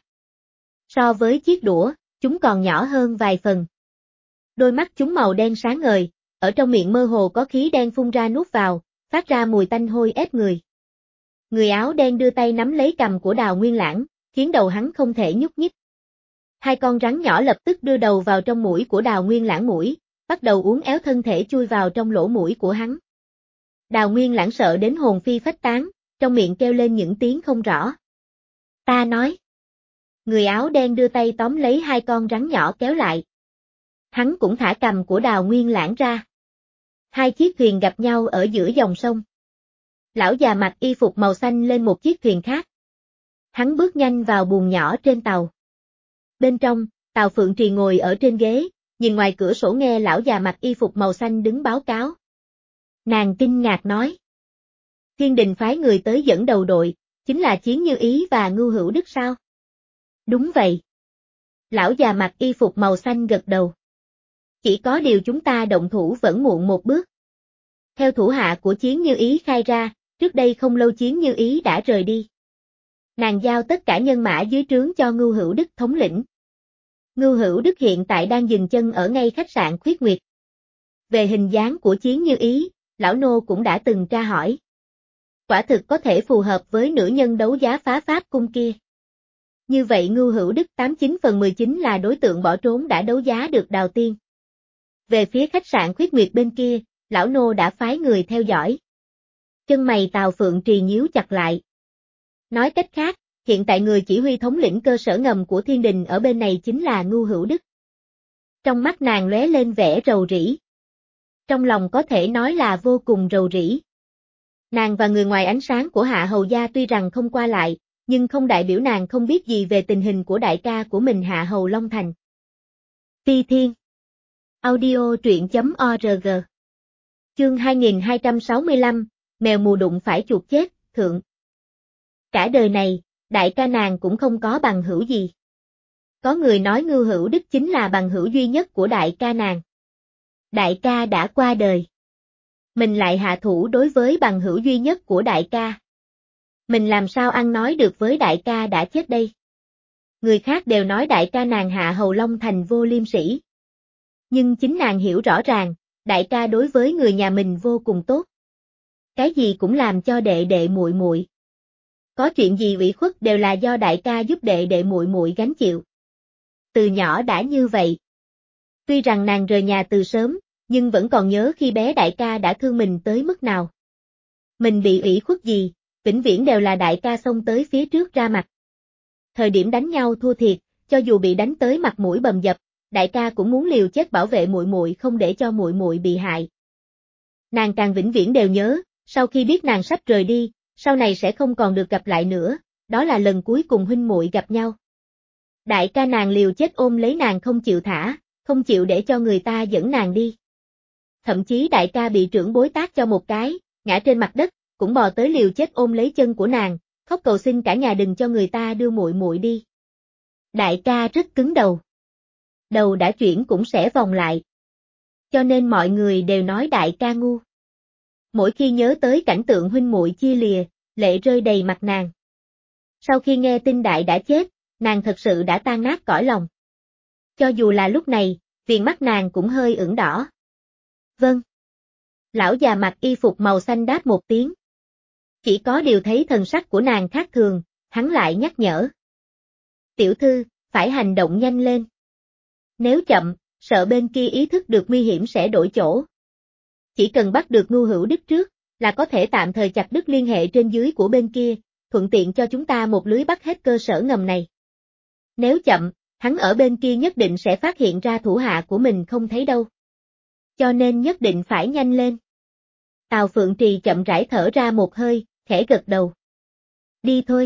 So với chiếc đũa, chúng còn nhỏ hơn vài phần. Đôi mắt chúng màu đen sáng ngời, ở trong miệng mơ hồ có khí đen phun ra nuốt vào, phát ra mùi tanh hôi ép người. Người áo đen đưa tay nắm lấy cằm của Đào Nguyên Lãng, khiến đầu hắn không thể nhúc nhích. Hai con rắn nhỏ lập tức đưa đầu vào trong mũi của Đào Nguyên Lãng mũi, bắt đầu uốn éo thân thể chui vào trong lỗ mũi của hắn. Đào Nguyên Lãng sợ đến hồn phi phách tán, trong miệng kêu lên những tiếng không rõ. Ta nói. Người áo đen đưa tay tóm lấy hai con rắn nhỏ kéo lại. Hắn cũng thả cằm của Đào Nguyên Lãng ra. Hai chiếc thuyền gặp nhau ở giữa dòng sông. Lão già mặc y phục màu xanh lên một chiếc thuyền khác. Hắn bước nhanh vào buồng nhỏ trên tàu. Bên trong, Tào Phượng Trì ngồi ở trên ghế, nhìn ngoài cửa sổ nghe lão già mặc y phục màu xanh đứng báo cáo. Nàng kinh ngạc nói. Thiên Đình phái người tới dẫn đầu đội, chính là Chiến Như Ý và Ngưu Hữu Đức sao? Đúng vậy. Lão già mặc y phục màu xanh gật đầu. Chỉ có điều chúng ta động thủ vẫn muộn một bước. Theo thủ hạ của Chiến Như Ý khai ra, trước đây không lâu Chiến Như Ý đã rời đi. Nàng giao tất cả nhân mã dưới trướng cho Ngưu Hữu Đức thống lĩnh. Ngưu Hữu Đức hiện tại đang dừng chân ở ngay khách sạn Khuyết Nguyệt. Về hình dáng của Chiến Như Ý, lão nô cũng đã từng tra hỏi. Quả thực có thể phù hợp với nữ nhân đấu giá phá pháp cung kia. Như vậy Ngưu Hữu Đức tám mươi chín phần mười chín là đối tượng bỏ trốn đã đấu giá được Đào Tiên. Về phía khách sạn Khuyết Nguyệt bên kia, lão nô đã phái người theo dõi. Chân mày Tào Phượng Trì nhíu chặt lại. Nói cách khác, hiện tại người chỉ huy thống lĩnh cơ sở ngầm của Thiên Đình ở bên này chính là Ngưu Hữu Đức. Trong mắt nàng lóe lên vẻ rầu rĩ. Trong lòng có thể nói là vô cùng rầu rĩ. Nàng và người ngoài ánh sáng của Hạ Hầu Gia tuy rằng không qua lại, nhưng không đại biểu nàng không biết gì về tình hình của đại ca của mình Hạ Hầu Long Thành. Phi Thiên Audio truyện chấm org Chương hai nghìn hai trăm sáu mươi lăm, mèo mù đụng phải chuột chết, thượng. Cả đời này, đại ca nàng cũng không có bằng hữu gì. Có người nói Ngưu Hữu Đức chính là bằng hữu duy nhất của đại ca nàng. Đại ca đã qua đời. Mình lại hạ thủ đối với bằng hữu duy nhất của đại ca. Mình làm sao ăn nói được với đại ca đã chết đây? Người khác đều nói đại ca nàng Hạ Hầu Long Thành vô liêm sỉ. Nhưng chính nàng hiểu rõ ràng, đại ca đối với người nhà mình vô cùng tốt. Cái gì cũng làm cho đệ đệ muội muội. Có chuyện gì ủy khuất đều là do đại ca giúp đệ đệ muội muội gánh chịu. Từ nhỏ đã như vậy. Tuy rằng nàng rời nhà từ sớm, nhưng vẫn còn nhớ khi bé đại ca đã thương mình tới mức nào. Mình bị ủy khuất gì, vĩnh viễn đều là đại ca xông tới phía trước ra mặt. Thời điểm đánh nhau thua thiệt, cho dù bị đánh tới mặt mũi bầm dập, đại ca cũng muốn liều chết bảo vệ muội muội không để cho muội muội bị hại. Nàng càng vĩnh viễn đều nhớ, sau khi biết nàng sắp rời đi, sau này sẽ không còn được gặp lại nữa, đó là lần cuối cùng huynh muội gặp nhau. Đại ca nàng liều chết ôm lấy nàng không chịu thả, không chịu để cho người ta dẫn nàng đi. Thậm chí đại ca bị trưởng bối tát cho một cái, ngã trên mặt đất, cũng bò tới liều chết ôm lấy chân của nàng, khóc cầu xin cả nhà đừng cho người ta đưa muội muội đi. Đại ca rất cứng đầu. đầu đã chuyển cũng sẽ vòng lại. Cho nên mọi người đều nói đại ca ngu. Mỗi khi nhớ tới cảnh tượng huynh muội chia lìa, lệ rơi đầy mặt nàng. Sau khi nghe tin đại đã chết, nàng thật sự đã tan nát cõi lòng. Cho dù là lúc này, viền mắt nàng cũng hơi ửng đỏ. Vâng. Lão già mặc y phục màu xanh đáp một tiếng. Chỉ có điều thấy thần sắc của nàng khác thường, hắn lại nhắc nhở. Tiểu thư, phải hành động nhanh lên. Nếu chậm, sợ bên kia ý thức được nguy hiểm sẽ đổi chỗ. Chỉ cần bắt được Ngưu Hữu Đức trước, là có thể tạm thời chặt đứt liên hệ trên dưới của bên kia, thuận tiện cho chúng ta một lưới bắt hết cơ sở ngầm này. Nếu chậm, hắn ở bên kia nhất định sẽ phát hiện ra thủ hạ của mình không thấy đâu. Cho nên nhất định phải nhanh lên. Tào Phượng Trì chậm rãi thở ra một hơi, khẽ gật đầu. Đi thôi.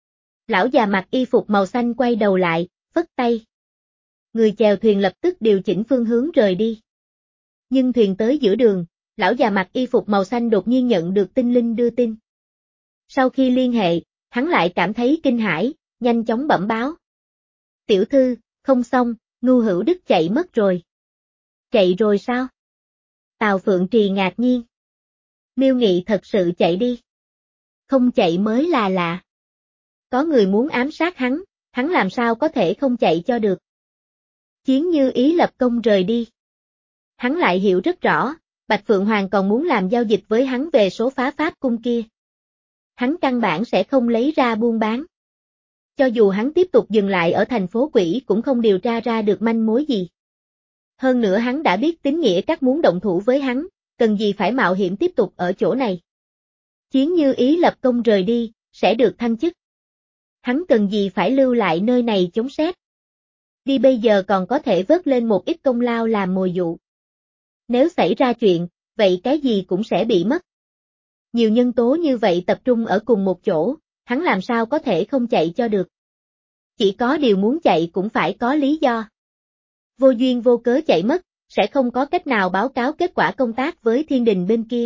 Lão già mặc y phục màu xanh quay đầu lại, phất tay. Người chèo thuyền lập tức điều chỉnh phương hướng rời đi. Nhưng thuyền tới giữa đường, lão già mặc y phục màu xanh đột nhiên nhận được tinh linh đưa tin. Sau khi liên hệ, hắn lại cảm thấy kinh hãi, nhanh chóng bẩm báo. Tiểu thư, không xong, Ngưu Hữu Đức chạy mất rồi. Chạy rồi sao? Tào Phượng Trì ngạc nhiên. Miêu Nghị thật sự chạy đi. Không chạy mới là lạ. Có người muốn ám sát hắn, hắn làm sao có thể không chạy cho được. Chiến Như Ý lập công rời đi. Hắn lại hiểu rất rõ, Bạch Phượng Hoàng còn muốn làm giao dịch với hắn về số phá pháp cung kia. Hắn căn bản sẽ không lấy ra buôn bán. Cho dù hắn tiếp tục dừng lại ở thành phố Quỷ cũng không điều tra ra được manh mối gì. Hơn nữa hắn đã biết Tín Nghĩa Các muốn động thủ với hắn, cần gì phải mạo hiểm tiếp tục ở chỗ này. Chiến Như Ý lập công rời đi, sẽ được thăng chức. Hắn cần gì phải lưu lại nơi này chống xét. Đi bây giờ còn có thể vớt lên một ít công lao làm mồi dụ. Nếu xảy ra chuyện, vậy cái gì cũng sẽ bị mất. Nhiều nhân tố như vậy tập trung ở cùng một chỗ, hắn làm sao có thể không chạy cho được. Chỉ có điều muốn chạy cũng phải có lý do. Vô duyên vô cớ chạy mất, sẽ không có cách nào báo cáo kết quả công tác với thiên đình bên kia.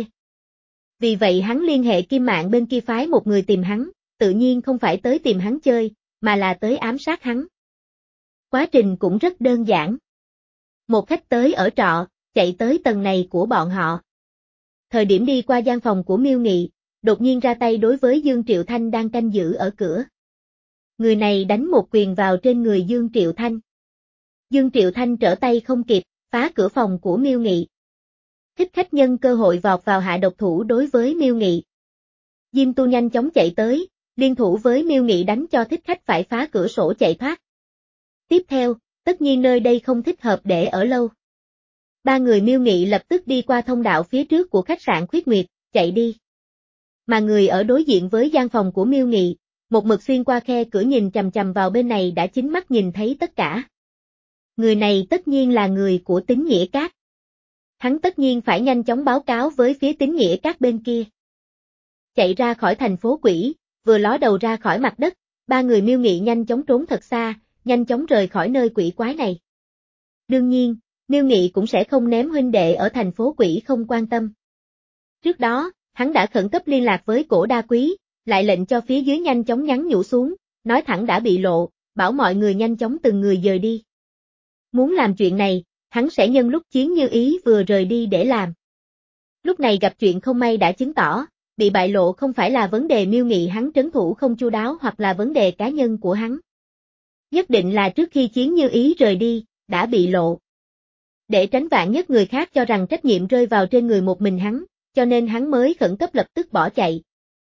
Vì vậy hắn liên hệ Kim Mạng bên kia phái một người tìm hắn, tự nhiên không phải tới tìm hắn chơi, mà là tới ám sát hắn. Quá trình cũng rất đơn giản. Một khách tới ở trọ, chạy tới tầng này của bọn họ. Thời điểm đi qua gian phòng của Miêu Nghị, đột nhiên ra tay đối với Dương Triệu Thanh đang canh giữ ở cửa. Người này đánh một quyền vào trên người Dương Triệu Thanh. Dương Triệu Thanh trở tay không kịp, phá cửa phòng của Miêu Nghị. Thích khách nhân cơ hội vọt vào hạ độc thủ đối với Miêu Nghị. Diêm Tu nhanh chóng chạy tới, liên thủ với Miêu Nghị đánh cho thích khách phải phá cửa sổ chạy thoát. Tiếp theo, tất nhiên nơi đây không thích hợp để ở lâu. Ba người Miêu Nghị lập tức đi qua thông đạo phía trước của khách sạn Khuyết Nguyệt, chạy đi. Mà người ở đối diện với gian phòng của Miêu Nghị, một mực xuyên qua khe cửa nhìn chằm chằm vào bên này đã chính mắt nhìn thấy tất cả. Người này tất nhiên là người của Tín Nghĩa Các. Hắn tất nhiên phải nhanh chóng báo cáo với phía Tín Nghĩa Các bên kia. Chạy ra khỏi thành phố Quỷ, vừa ló đầu ra khỏi mặt đất, ba người Miêu Nghị nhanh chóng trốn thật xa, nhanh chóng rời khỏi nơi quỷ quái này. Đương nhiên, Miêu Nghị cũng sẽ không ném huynh đệ ở thành phố Quỷ không quan tâm. Trước đó, hắn đã khẩn cấp liên lạc với Cổ Đa Quý, lại lệnh cho phía dưới nhanh chóng nhắn nhủ xuống, nói thẳng đã bị lộ, bảo mọi người nhanh chóng từng người dời đi. Muốn làm chuyện này, hắn sẽ nhân lúc Chiến Như Ý vừa rời đi để làm. Lúc này gặp chuyện không may đã chứng tỏ, bị bại lộ không phải là vấn đề Miêu Nghị hắn trấn thủ không chu đáo hoặc là vấn đề cá nhân của hắn. Nhất định là trước khi Chiến Như Ý rời đi, đã bị lộ. Để tránh vạn nhất người khác cho rằng trách nhiệm rơi vào trên người một mình hắn, cho nên hắn mới khẩn cấp lập tức bỏ chạy.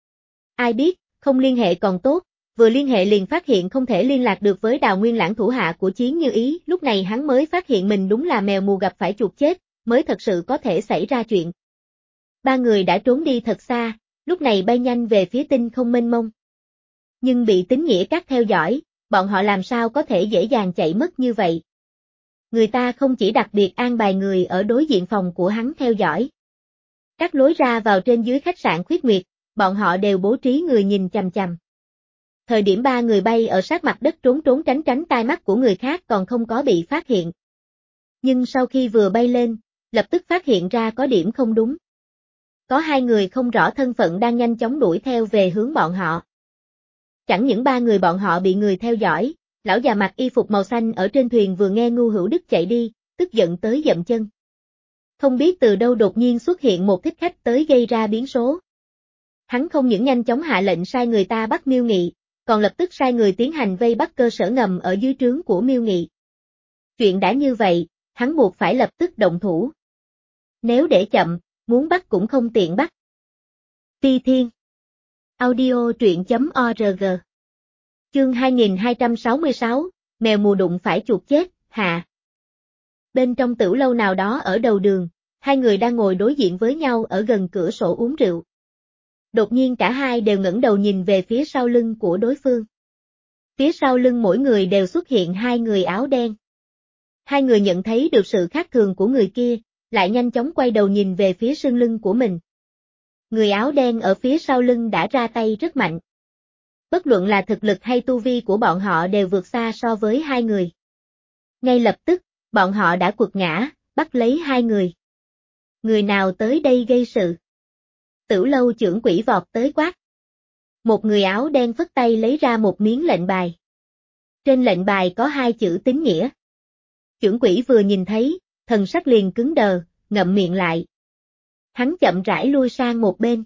Ai biết, không liên hệ còn tốt, vừa liên hệ liền phát hiện không thể liên lạc được với Đào Nguyên Lãng thủ hạ của Chiến Như Ý, lúc này hắn mới phát hiện mình đúng là mèo mù gặp phải chuột chết, mới thật sự có thể xảy ra chuyện. Ba người đã trốn đi thật xa, lúc này bay nhanh về phía tinh không mênh mông. Nhưng bị Tín Nghĩa Các theo dõi, bọn họ làm sao có thể dễ dàng chạy mất như vậy. Người ta không chỉ đặc biệt an bài người ở đối diện phòng của hắn theo dõi. Các lối ra vào trên dưới khách sạn Khuyết Nguyệt, bọn họ đều bố trí người nhìn chằm chằm. Thời điểm ba người bay ở sát mặt đất trốn trốn tránh tránh tai mắt của người khác còn không có bị phát hiện. Nhưng sau khi vừa bay lên, lập tức phát hiện ra có điểm không đúng. Có hai người không rõ thân phận đang nhanh chóng đuổi theo về hướng bọn họ. Chẳng những ba người bọn họ bị người theo dõi, Lão già mặc y phục màu xanh ở trên thuyền vừa nghe Ngưu Hữu Đức chạy đi, tức giận tới dậm chân. Không biết từ đâu đột nhiên xuất hiện một thích khách tới gây ra biến số. Hắn không những nhanh chóng hạ lệnh sai người ta bắt Miêu Nghị, còn lập tức sai người tiến hành vây bắt cơ sở ngầm ở dưới trướng của Miêu Nghị. Chuyện đã như vậy, hắn buộc phải lập tức động thủ. Nếu để chậm, muốn bắt cũng không tiện bắt. Phi Thiên Audio truyện.org Chương hai nghìn hai trăm sáu mươi sáu, Mèo mù đụng phải chuột chết, hạ. Bên trong tửu lâu nào đó ở đầu đường, hai người đang ngồi đối diện với nhau ở gần cửa sổ uống rượu. Đột nhiên cả hai đều ngẩng đầu nhìn về phía sau lưng của đối phương. Phía sau lưng mỗi người đều xuất hiện hai người áo đen. Hai người nhận thấy được sự khác thường của người kia, lại nhanh chóng quay đầu nhìn về phía sườn lưng của mình. Người áo đen ở phía sau lưng đã ra tay rất mạnh. Bất luận là thực lực hay tu vi của bọn họ đều vượt xa so với hai người. Ngay lập tức, bọn họ đã quật ngã, bắt lấy hai người. Người nào tới đây gây sự? Tửu lâu trưởng quỷ vọt tới quát. Một người áo đen phất tay lấy ra một miếng lệnh bài. Trên lệnh bài có hai chữ tín nghĩa. Trưởng quỷ vừa nhìn thấy, thần sắc liền cứng đờ, ngậm miệng lại. Hắn chậm rãi lui sang một bên.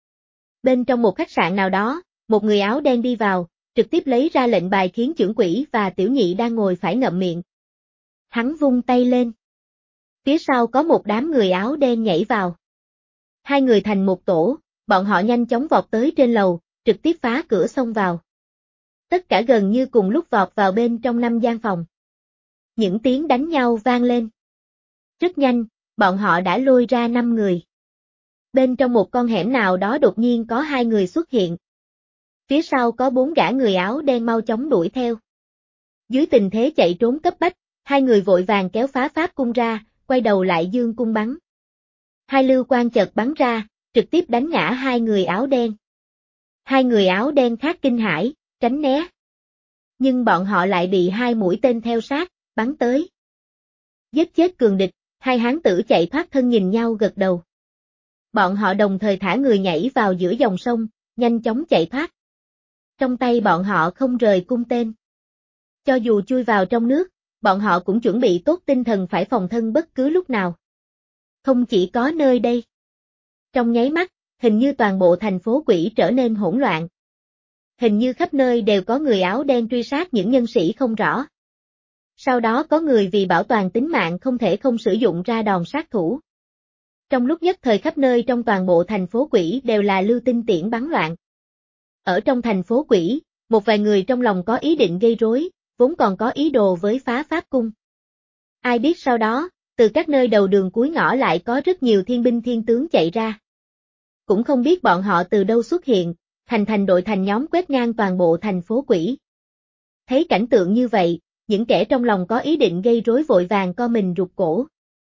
Bên trong một khách sạn nào đó, một người áo đen đi vào, trực tiếp lấy ra lệnh bài khiến trưởng quỷ và tiểu nhị đang ngồi phải ngậm miệng. Hắn vung tay lên. Phía sau có một đám người áo đen nhảy vào. Hai người thành một tổ, bọn họ nhanh chóng vọt tới trên lầu, trực tiếp phá cửa xông vào. Tất cả gần như cùng lúc vọt vào bên trong năm gian phòng. Những tiếng đánh nhau vang lên. Rất nhanh, bọn họ đã lôi ra năm người. Bên trong một con hẻm nào đó đột nhiên có hai người xuất hiện. Phía sau có bốn gã người áo đen mau chóng đuổi theo. Dưới tình thế chạy trốn cấp bách, hai người vội vàng kéo phá pháp cung ra, quay đầu lại giương cung bắn. Hai lưu quang chợt bắn ra, trực tiếp đánh ngã hai người áo đen. Hai người áo đen khác kinh hãi, tránh né. Nhưng bọn họ lại bị hai mũi tên theo sát, bắn tới. Giết chết cường địch, hai hán tử chạy thoát thân nhìn nhau gật đầu. Bọn họ đồng thời thả người nhảy vào giữa dòng sông, nhanh chóng chạy thoát. Trong tay bọn họ không rời cung tên. Cho dù chui vào trong nước, bọn họ cũng chuẩn bị tốt tinh thần phải phòng thân bất cứ lúc nào. Không chỉ có nơi đây. Trong nháy mắt, hình như toàn bộ thành phố quỷ trở nên hỗn loạn. Hình như khắp nơi đều có người áo đen truy sát những nhân sĩ không rõ. Sau đó có người vì bảo toàn tính mạng không thể không sử dụng ra đòn sát thủ. Trong lúc nhất thời khắp nơi trong toàn bộ thành phố quỷ đều là lưu tinh tiễn bắn loạn. Ở trong thành phố quỷ, một vài người trong lòng có ý định gây rối, vốn còn có ý đồ với phá pháp cung. Ai biết sau đó, từ các nơi đầu đường cuối ngõ lại có rất nhiều thiên binh thiên tướng chạy ra. Cũng không biết bọn họ từ đâu xuất hiện, thành thành đội thành nhóm quét ngang toàn bộ thành phố quỷ. Thấy cảnh tượng như vậy, những kẻ trong lòng có ý định gây rối vội vàng co mình rụt cổ.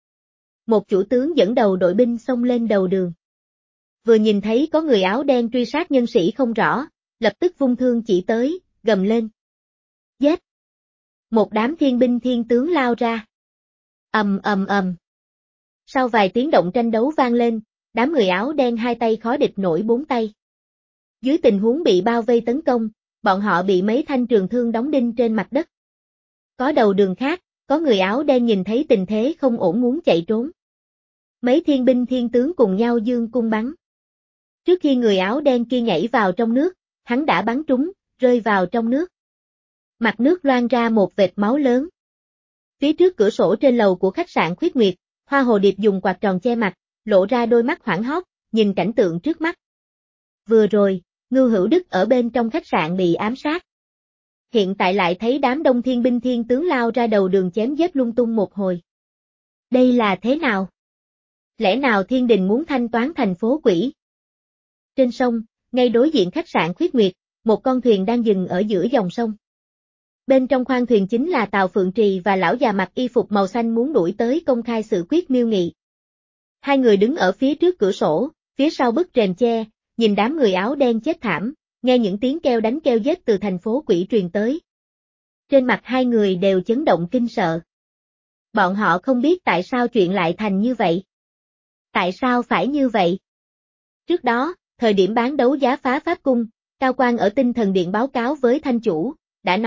Một chủ tướng dẫn đầu đội binh xông lên đầu đường. Vừa nhìn thấy có người áo đen truy sát nhân sĩ không rõ, lập tức vung thương chỉ tới, gầm lên. Giết! Một đám thiên binh thiên tướng lao ra. Ầm ầm ầm. Sau vài tiếng động tranh đấu vang lên, đám người áo đen hai tay khó địch nổi bốn tay. Dưới tình huống bị bao vây tấn công, bọn họ bị mấy thanh trường thương đóng đinh trên mặt đất. Có đầu đường khác, có người áo đen nhìn thấy tình thế không ổn muốn chạy trốn. Mấy thiên binh thiên tướng cùng nhau giương cung bắn. Trước khi người áo đen kia nhảy vào trong nước, hắn đã bắn trúng, rơi vào trong nước. Mặt nước loang ra một vệt máu lớn. Phía trước cửa sổ trên lầu của khách sạn Khuyết Nguyệt, Hoa Hồ Điệp dùng quạt tròn che mặt, lộ ra đôi mắt hoảng hốt, nhìn cảnh tượng trước mắt. Vừa rồi, Ngưu Hữu Đức ở bên trong khách sạn bị ám sát. Hiện tại lại thấy đám đông thiên binh thiên tướng lao ra đầu đường chém giết lung tung một hồi. Đây là thế nào? Lẽ nào thiên đình muốn thanh toán thành phố quỷ? Trên sông, ngay đối diện khách sạn Khuyết Nguyệt, một con thuyền đang dừng ở giữa dòng sông. Bên trong khoang thuyền chính là Tào Phượng Trì và lão già mặc y phục màu xanh muốn đuổi tới công khai xử quyết Miêu Nghị. Hai người đứng ở phía trước cửa sổ, phía sau bức rèm che, nhìn đám người áo đen chết thảm, nghe những tiếng kêu đánh kêu giết từ thành phố quỷ truyền tới. Trên mặt hai người đều chấn động kinh sợ. Bọn họ không biết tại sao chuyện lại thành như vậy. Tại sao phải như vậy? Trước đó, thời điểm bán đấu giá phá pháp cung, Cao Quang ở Tinh Thần Điện báo cáo với thanh chủ, đã nói,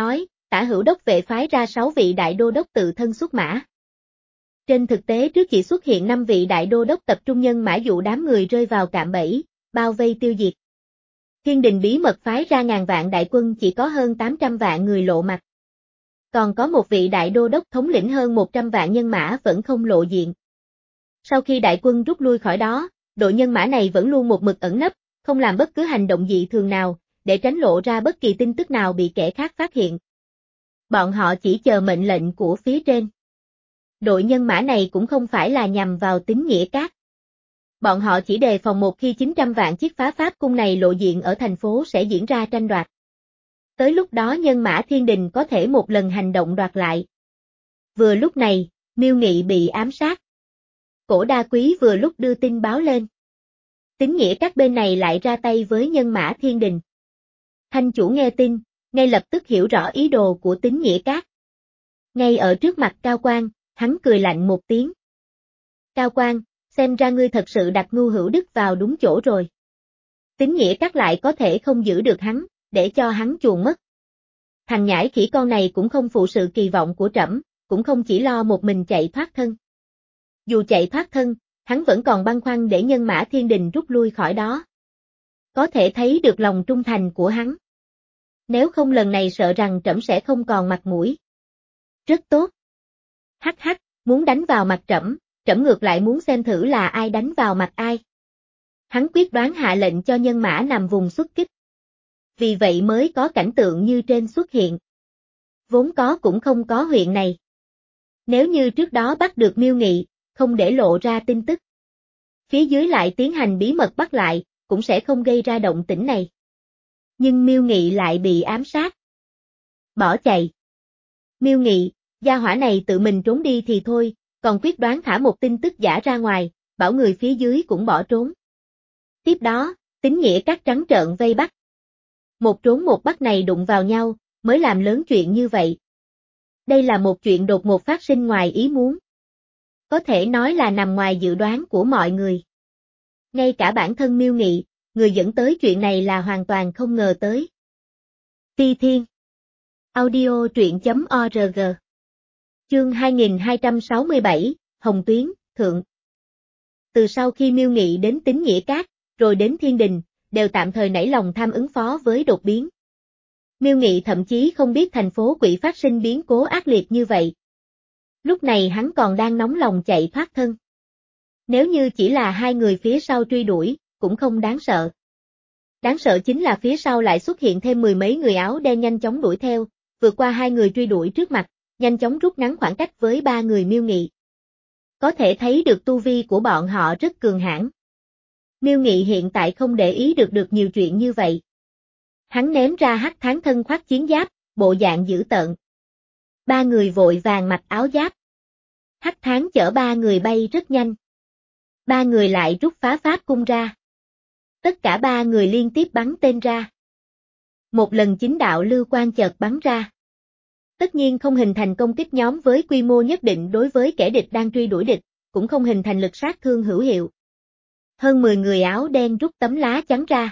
Tả Hữu Đốc vệ phái ra sáu vị đại đô đốc tự thân xuất mã. Trên thực tế trước chỉ xuất hiện năm vị đại đô đốc tập trung nhân mã dụ đám người rơi vào cạm bẫy, bao vây tiêu diệt. Thiên Đình bí mật phái ra ngàn vạn đại quân chỉ có hơn tám trăm vạn người lộ mặt. Còn có một vị đại đô đốc thống lĩnh hơn một trăm vạn nhân mã vẫn không lộ diện. Sau khi đại quân rút lui khỏi đó, đội nhân mã này vẫn luôn một mực ẩn nấp, không làm bất cứ hành động dị thường nào, để tránh lộ ra bất kỳ tin tức nào bị kẻ khác phát hiện. Bọn họ chỉ chờ mệnh lệnh của phía trên. Đội nhân mã này cũng không phải là nhằm vào Tín Nghĩa Các. Bọn họ chỉ đề phòng một khi chín trăm vạn chiếc phá pháp cung này lộ diện ở thành phố sẽ diễn ra tranh đoạt. Tới lúc đó nhân mã Thiên Đình có thể một lần hành động đoạt lại. Vừa lúc này, Miêu Nghị bị ám sát. Cổ Đa Quý vừa lúc đưa tin báo lên. Tín Nghĩa Các bên này lại ra tay với nhân mã Thiên Đình. Thanh chủ nghe tin, ngay lập tức hiểu rõ ý đồ của Tín Nghĩa Các. Ngay ở trước mặt Cao Quang, hắn cười lạnh một tiếng. Cao Quang, xem ra ngươi thật sự đặt Ngưu Hữu Đức vào đúng chỗ rồi. Tín Nghĩa Các lại có thể không giữ được hắn, để cho hắn chuồn mất. Thằng nhãi khỉ con này cũng không phụ sự kỳ vọng của trẫm, cũng không chỉ lo một mình chạy thoát thân. Dù chạy thoát thân, hắn vẫn còn băn khoăn để nhân mã Thiên Đình rút lui khỏi đó. Có thể thấy được lòng trung thành của hắn. Nếu không lần này sợ rằng trẫm sẽ không còn mặt mũi. Rất tốt. Hắc hắc, muốn đánh vào mặt trẫm, trẫm ngược lại muốn xem thử là ai đánh vào mặt ai. Hắn quyết đoán hạ lệnh cho nhân mã nằm vùng xuất kích. Vì vậy mới có cảnh tượng như trên xuất hiện. Vốn có cũng không có huyện này. Nếu như trước đó bắt được Miêu Nghị, không để lộ ra tin tức. Phía dưới lại tiến hành bí mật bắt lại, cũng sẽ không gây ra động tĩnh này. Nhưng Miêu Nghị lại bị ám sát. Bỏ chạy. Miêu Nghị, gia hỏa này tự mình trốn đi thì thôi, còn quyết đoán thả một tin tức giả ra ngoài, bảo người phía dưới cũng bỏ trốn. Tiếp đó, Tín Nghĩa Các trắng trợn vây bắt. Một trốn một bắt này đụng vào nhau, mới làm lớn chuyện như vậy. Đây là một chuyện đột ngột phát sinh ngoài ý muốn. Có thể nói là nằm ngoài dự đoán của mọi người. Ngay cả bản thân Miêu Nghị, người dẫn tới chuyện này là hoàn toàn không ngờ tới. Ti Thiên Audio truyện chấm org Chương hai nghìn hai trăm sáu mươi bảy, Hồng Tuyến, Thượng. Từ sau khi Miêu Nghị đến Tín Nghĩa Các, rồi đến Thiên Đình, đều tạm thời nảy lòng tham ứng phó với đột biến. Miêu Nghị thậm chí không biết thành phố Quỷ phát sinh biến cố ác liệt như vậy. Lúc này hắn còn đang nóng lòng chạy thoát thân. Nếu như chỉ là hai người phía sau truy đuổi, cũng không đáng sợ. Đáng sợ chính là phía sau lại xuất hiện thêm mười mấy người áo đen nhanh chóng đuổi theo, vượt qua hai người truy đuổi trước mặt, nhanh chóng rút ngắn khoảng cách với ba người Miêu Nghị. Có thể thấy được tu vi của bọn họ rất cường hãn. Miêu Nghị hiện tại không để ý được được nhiều chuyện như vậy. Hắn ném ra hắc thán thân khoác chiến giáp, bộ dạng dữ tợn. Ba người vội vàng mặc áo giáp. Hắc thán chở ba người bay rất nhanh. Ba người lại rút phá pháp cung ra. Tất cả ba người liên tiếp bắn tên ra. Một lần chính đạo lưu quang chợt bắn ra. Tất nhiên không hình thành công kích nhóm với quy mô nhất định đối với kẻ địch đang truy đuổi địch, cũng không hình thành lực sát thương hữu hiệu. Hơn mười người áo đen rút tấm lá chắn ra.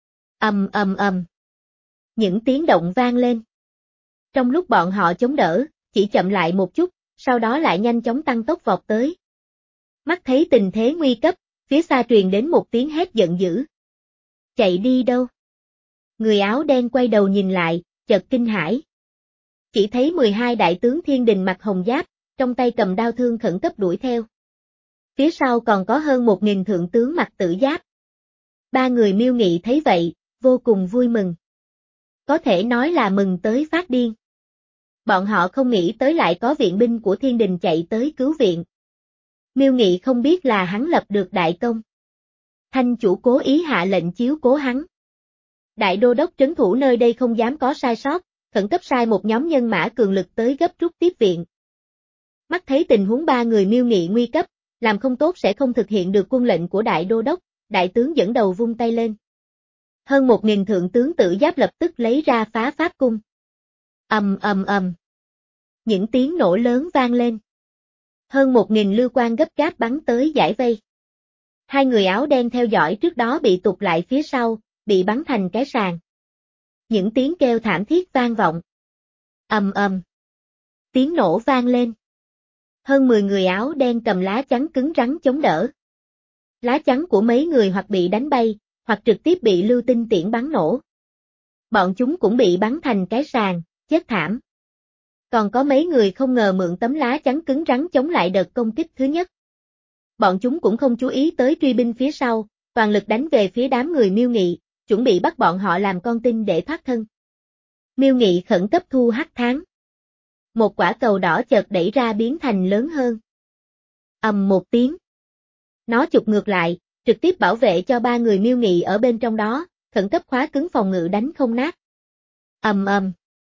Ầm ầm ầm. Những tiếng động vang lên. Trong lúc bọn họ chống đỡ, chỉ chậm lại một chút, sau đó lại nhanh chóng tăng tốc vọt tới. Mắt thấy tình thế nguy cấp, phía xa truyền đến một tiếng hét giận dữ. Chạy đi đâu? Người áo đen quay đầu nhìn lại, chợt kinh hãi. Chỉ thấy mười hai đại tướng Thiên Đình mặc hồng giáp, trong tay cầm đao thương khẩn cấp đuổi theo. Phía sau còn có hơn một nghìn thượng tướng mặc tử giáp. Ba người Miêu Nghị thấy vậy, vô cùng vui mừng. Có thể nói là mừng tới phát điên. Bọn họ không nghĩ tới lại có viện binh của Thiên Đình chạy tới cứu viện. Miêu Nghị không biết là hắn lập được đại công. Thanh chủ cố ý hạ lệnh chiếu cố hắn. Đại đô đốc trấn thủ nơi đây không dám có sai sót, khẩn cấp sai một nhóm nhân mã cường lực tới gấp rút tiếp viện. Mắt thấy tình huống ba người Miêu Nghị nguy cấp, làm không tốt sẽ không thực hiện được quân lệnh của đại đô đốc, đại tướng dẫn đầu vung tay lên. Hơn một nghìn thượng tướng tử giáp lập tức lấy ra phá pháp cung. Ầm ầm ầm. Những tiếng nổ lớn vang lên. Hơn một nghìn lưu quang gấp gáp bắn tới giải vây. Hai người áo đen theo dõi trước đó bị tụt lại phía sau, bị bắn thành cái sàng. Những tiếng kêu thảm thiết vang vọng. Ầm ầm. Tiếng nổ vang lên. Hơn mười người áo đen cầm lá chắn cứng rắn chống đỡ. Lá chắn của mấy người hoặc bị đánh bay, hoặc trực tiếp bị lưu tinh tiễn bắn nổ. Bọn chúng cũng bị bắn thành cái sàng, chết thảm. Còn có mấy người không ngờ mượn tấm lá chắn cứng rắn chống lại đợt công kích thứ nhất. Bọn chúng cũng không chú ý tới truy binh phía sau, toàn lực đánh về phía đám người Miêu Nghị, chuẩn bị bắt bọn họ làm con tin để thoát thân. Miêu Nghị khẩn cấp thu hắc tháng. Một quả cầu đỏ chợt đẩy ra biến thành lớn hơn. Ầm một tiếng. Nó chụp ngược lại, trực tiếp bảo vệ cho ba người Miêu Nghị ở bên trong đó, khẩn cấp khóa cứng phòng ngự đánh không nát. Ầm ầm.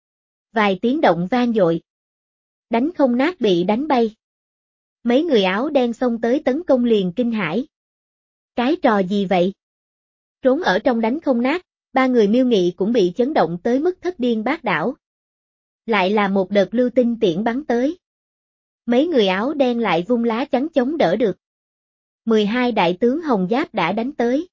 Vài tiếng động vang dội. Đánh không nát bị đánh bay. Mấy người áo đen xông tới tấn công liền kinh hãi. Cái trò gì vậy? Trốn ở trong đánh không nát, ba người Miêu Nghị cũng bị chấn động tới mức thất điên bát đảo. Lại là một đợt lưu tinh tiễn bắn tới. Mấy người áo đen lại vung lá chắn chống đỡ được. mười hai đại tướng hồng giáp đã đánh tới.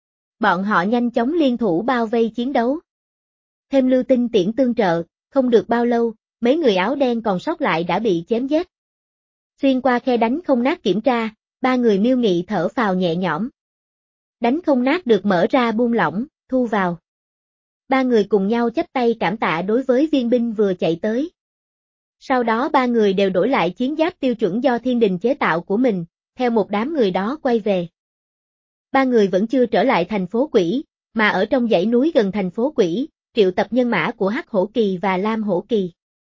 Bọn họ nhanh chóng liên thủ bao vây chiến đấu. Thêm lưu tinh tiễn tương trợ, không được bao lâu, mấy người áo đen còn sót lại đã bị chém giết. Xuyên qua khe đánh không nát kiểm tra, ba người Miêu Nghị thở phào nhẹ nhõm. Đánh không nát được mở ra buông lỏng, thu vào. Ba người cùng nhau chắp tay cảm tạ đối với viên binh vừa chạy tới. Sau đó ba người đều đổi lại chiến giáp tiêu chuẩn do Thiên Đình chế tạo của mình, theo một đám người đó quay về. Ba người vẫn chưa trở lại thành phố Quỷ, mà ở trong dãy núi gần thành phố Quỷ, triệu tập nhân mã của Hắc Hổ Kỳ và Lam Hổ Kỳ.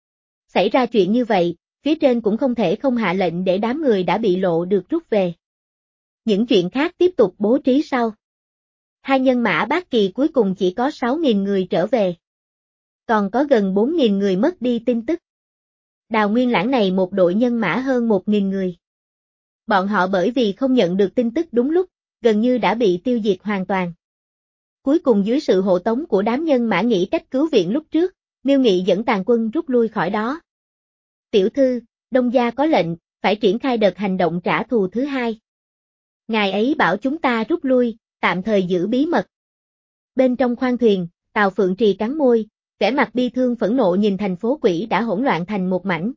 Xảy ra chuyện như vậy, phía trên cũng không thể không hạ lệnh để đám người đã bị lộ được rút về. Những chuyện khác tiếp tục bố trí sau. Hai nhân mã Bát Kỳ cuối cùng chỉ có sáu nghìn người trở về. Còn có gần bốn nghìn người mất đi tin tức. Đào Nguyên Lãng này một đội nhân mã hơn một nghìn người. Bọn họ bởi vì không nhận được tin tức đúng lúc, gần như đã bị tiêu diệt hoàn toàn. Cuối cùng dưới sự hộ tống của đám nhân mã nghĩ cách cứu viện lúc trước, Miêu Nghị dẫn tàn quân rút lui khỏi đó. Tiểu thư, Đông gia có lệnh, phải triển khai đợt hành động trả thù thứ hai. Ngài ấy bảo chúng ta rút lui, tạm thời giữ bí mật. Bên trong khoang thuyền, Tào Phượng Trì cắn môi, vẻ mặt bi thương phẫn nộ nhìn thành phố Quỷ đã hỗn loạn thành một mảnh.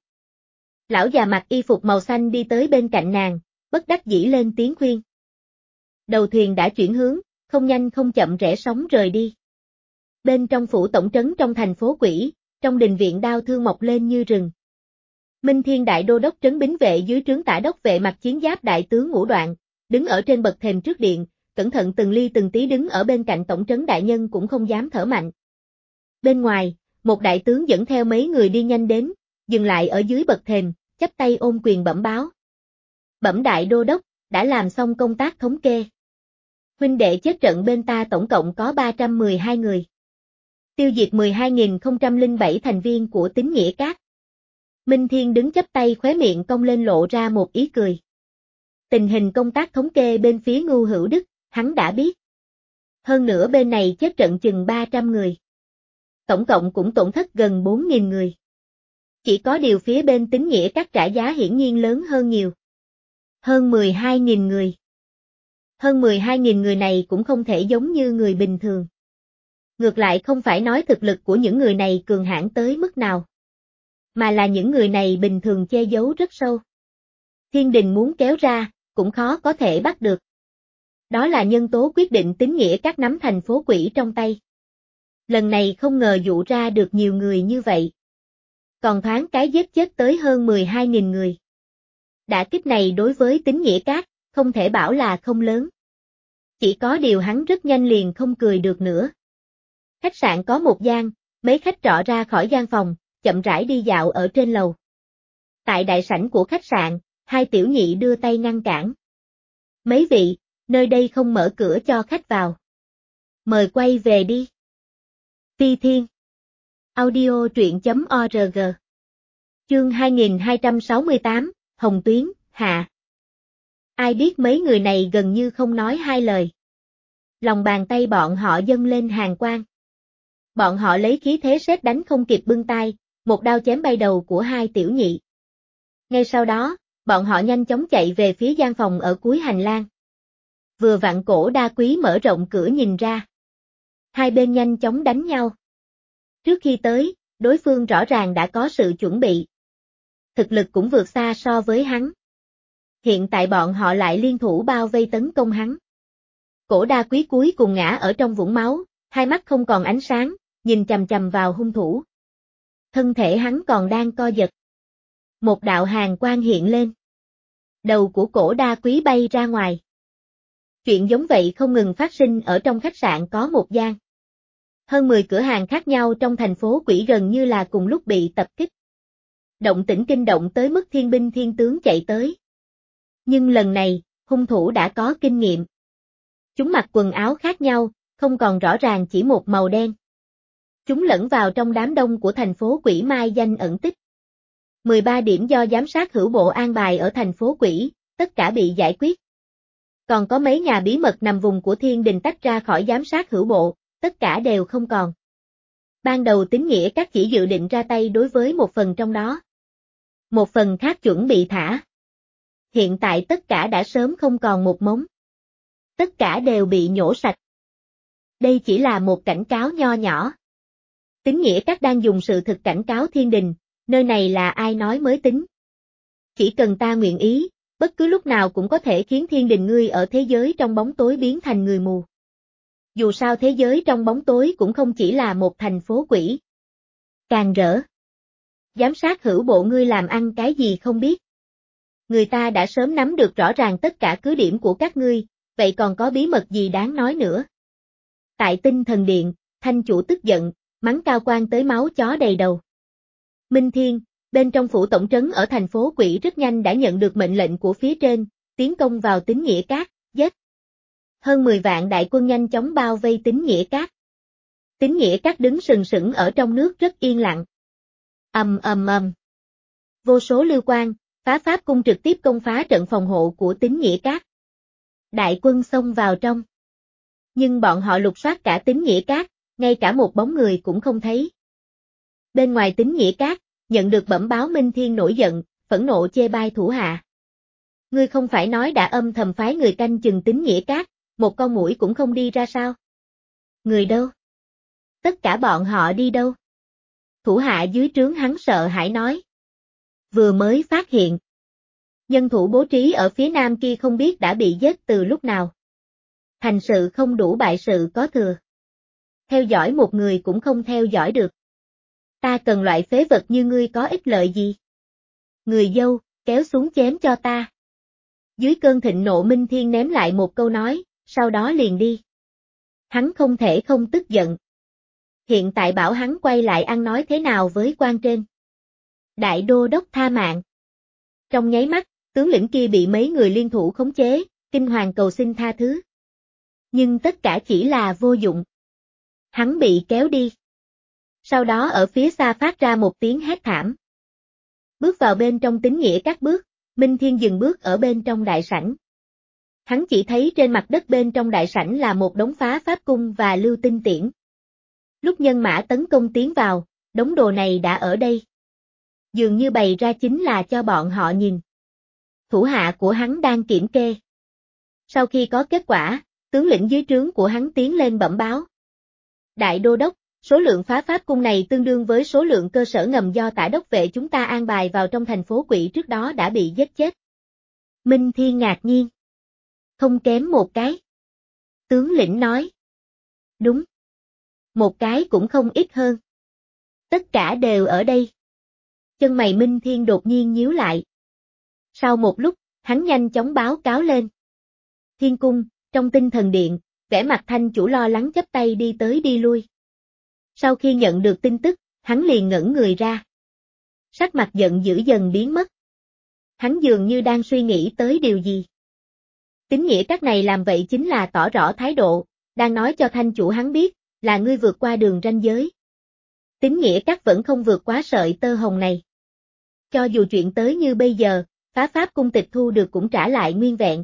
Lão già mặc y phục màu xanh đi tới bên cạnh nàng, bất đắc dĩ lên tiếng khuyên. Đầu thuyền đã chuyển hướng, không nhanh không chậm rẽ sóng rời đi. Bên trong phủ tổng trấn trong thành phố Quỷ, trong đình viện đao thương mọc lên như rừng. Minh Thiên đại đô đốc trấn bính vệ dưới trướng tả đốc vệ mặc chiến giáp đại tướng Ngũ Đoạn, đứng ở trên bậc thềm trước điện, cẩn thận từng ly từng tí đứng ở bên cạnh tổng trấn đại nhân cũng không dám thở mạnh. Bên ngoài, một đại tướng dẫn theo mấy người đi nhanh đến, dừng lại ở dưới bậc thềm, chắp tay ôm quyền bẩm báo. Bẩm đại đô đốc, đã làm xong công tác thống kê. Huynh đệ chết trận bên ta tổng cộng có ba trăm mười hai người. Tiêu diệt mười hai nghìn không trăm lẻ bảy thành viên của Tín Nghĩa Các. Minh Thiên đứng chắp tay khóe miệng cong lên lộ ra một ý cười. Tình hình công tác thống kê bên phía Ngưu Hữu Đức, hắn đã biết. Hơn nữa bên này chết trận chừng ba trăm người. Tổng cộng cũng tổn thất gần bốn nghìn người. Chỉ có điều phía bên Tín Nghĩa Các trả giá hiển nhiên lớn hơn nhiều. Hơn mười hai nghìn người. Hơn mười hai nghìn người này cũng không thể giống như người bình thường. Ngược lại không phải nói thực lực của những người này cường hãn tới mức nào. Mà là những người này bình thường che giấu rất sâu. Thiên đình muốn kéo ra, cũng khó có thể bắt được. Đó là nhân tố quyết định Tín Nghĩa Các nắm thành phố Quỷ trong tay. Lần này không ngờ dụ ra được nhiều người như vậy. Còn thoáng cái giết chết tới hơn mười hai nghìn người. Đả kích này đối với Tín Nghĩa Các, không thể bảo là không lớn. Chỉ có điều hắn rất nhanh liền không cười được nữa. Khách sạn có một gian, mấy khách trọ ra khỏi gian phòng, chậm rãi đi dạo ở trên lầu. Tại đại sảnh của khách sạn, hai tiểu nhị đưa tay ngăn cản. Mấy vị, nơi đây không mở cửa cho khách vào. Mời quay về đi. Phi Thiên. Audio truyện chấm org. Chương hai nghìn hai trăm sáu mươi tám, Hồng Tuyến, hạ. Ai biết mấy người này gần như không nói hai lời. Lòng bàn tay bọn họ dâng lên hàn quang. Bọn họ lấy khí thế sét đánh không kịp bưng tay, một đao chém bay đầu của hai tiểu nhị. Ngay sau đó, bọn họ nhanh chóng chạy về phía gian phòng ở cuối hành lang. Vừa vặn Cổ Đa Quý mở rộng cửa nhìn ra. Hai bên nhanh chóng đánh nhau. Trước khi tới, đối phương rõ ràng đã có sự chuẩn bị. Thực lực cũng vượt xa so với hắn. Hiện tại bọn họ lại liên thủ bao vây tấn công hắn. Cổ đa quý cuối cùng ngã ở trong vũng máu, hai mắt không còn ánh sáng, nhìn chằm chằm vào hung thủ. Thân thể hắn còn đang co giật. Một đạo hàn quang hiện lên. Đầu của cổ đa quý bay ra ngoài. Chuyện giống vậy không ngừng phát sinh ở trong khách sạn có một gian. Hơn mười cửa hàng khác nhau trong thành phố Quỷ gần như là cùng lúc bị tập kích. Động tĩnh kinh động tới mức thiên binh thiên tướng chạy tới. Nhưng lần này, hung thủ đã có kinh nghiệm. Chúng mặc quần áo khác nhau, không còn rõ ràng chỉ một màu đen. Chúng lẫn vào trong đám đông của thành phố Quỷ mai danh ẩn tích. mười ba điểm do giám sát hữu bộ an bài ở thành phố Quỷ, tất cả bị giải quyết. Còn có mấy nhà bí mật nằm vùng của thiên đình tách ra khỏi giám sát hữu bộ, tất cả đều không còn. Ban đầu Tín Nghĩa các chỉ dự định ra tay đối với một phần trong đó. Một phần khác chuẩn bị thả. Hiện tại tất cả đã sớm không còn một mống. Tất cả đều bị nhổ sạch. Đây chỉ là một cảnh cáo nho nhỏ. Tín Nghĩa các đang dùng sự thực cảnh cáo thiên đình, nơi này là ai nói mới tính. Chỉ cần ta nguyện ý, bất cứ lúc nào cũng có thể khiến thiên đình ngươi ở thế giới trong bóng tối biến thành người mù. Dù sao thế giới trong bóng tối cũng không chỉ là một thành phố quỷ. Càng rỡ. Giám sát hữu bộ ngươi làm ăn cái gì không biết. Người ta đã sớm nắm được rõ ràng tất cả cứ điểm của các ngươi, vậy còn có bí mật gì đáng nói nữa. Tại Tinh Thần Điện, Thanh chủ tức giận, mắng cao quan tới máu chó đầy đầu. Minh Thiên, bên trong phủ tổng trấn ở thành phố Quỷ rất nhanh đã nhận được mệnh lệnh của phía trên, tiến công vào Tín Nghĩa Các, giết. Hơn mười vạn đại quân nhanh chóng bao vây Tín Nghĩa Các. Tín Nghĩa Các đứng sừng sững ở trong nước rất yên lặng. Ầm ầm ầm. Vô số lưu quang, phá pháp cung trực tiếp công phá trận phòng hộ của Tín Nghĩa Các. Đại quân xông vào trong. Nhưng bọn họ lục soát cả Tín Nghĩa Các, ngay cả một bóng người cũng không thấy. Bên ngoài Tín Nghĩa Các, nhận được bẩm báo Minh Thiên nổi giận, phẫn nộ chê bai thủ hạ. Ngươi không phải nói đã âm thầm phái người canh chừng Tín Nghĩa Các, một con muỗi cũng không đi ra sao? Người đâu? Tất cả bọn họ đi đâu? Thủ hạ dưới trướng hắn sợ hãi nói. Vừa mới phát hiện. Nhân thủ bố trí ở phía nam kia không biết đã bị giết từ lúc nào. Thành sự không đủ bại sự có thừa. Theo dõi một người cũng không theo dõi được. Ta cần loại phế vật như ngươi có ích lợi gì? Người dâu, kéo xuống chém cho ta. Dưới cơn thịnh nộ Minh Thiên ném lại một câu nói, sau đó liền đi. Hắn không thể không tức giận. Hiện tại bảo hắn quay lại ăn nói thế nào với quan trên. Đại đô đốc tha mạng. Trong nháy mắt, tướng lĩnh kia bị mấy người liên thủ khống chế, kinh hoàng cầu xin tha thứ. Nhưng tất cả chỉ là vô dụng. Hắn bị kéo đi. Sau đó ở phía xa phát ra một tiếng hét thảm. Bước vào bên trong Tín Nghĩa Các bước, Minh Thiên dừng bước ở bên trong đại sảnh. Hắn chỉ thấy trên mặt đất bên trong đại sảnh là một đống phá pháp cung và lưu tinh tiễn. Lúc nhân mã tấn công tiến vào, đống đồ này đã ở đây. Dường như bày ra chính là cho bọn họ nhìn. Thủ hạ của hắn đang kiểm kê. Sau khi có kết quả, tướng lĩnh dưới trướng của hắn tiến lên bẩm báo. Đại đô đốc, số lượng phá pháp cung này tương đương với số lượng cơ sở ngầm do tả đốc vệ chúng ta an bài vào trong thành phố Quỷ trước đó đã bị giết chết. Minh Thiên ngạc nhiên. Không kém một cái. Tướng lĩnh nói. Đúng. Một cái cũng không ít hơn. Tất cả đều ở đây. Chân mày Minh Thiên đột nhiên nhíu lại. Sau một lúc, hắn nhanh chóng báo cáo lên. Thiên cung, trong Tinh Thần Điện, vẻ mặt Thanh chủ lo lắng chắp tay đi tới đi lui. Sau khi nhận được tin tức, hắn liền ngẩn người ra. Sắc mặt giận dữ dần biến mất. Hắn dường như đang suy nghĩ tới điều gì. Tín Nghĩa Các này làm vậy chính là tỏ rõ thái độ, đang nói cho Thanh chủ hắn biết, là ngươi vượt qua đường ranh giới. Tín Nghĩa Các vẫn không vượt quá sợi tơ hồng này. Cho dù chuyện tới như bây giờ, phá pháp cung tịch thu được cũng trả lại nguyên vẹn.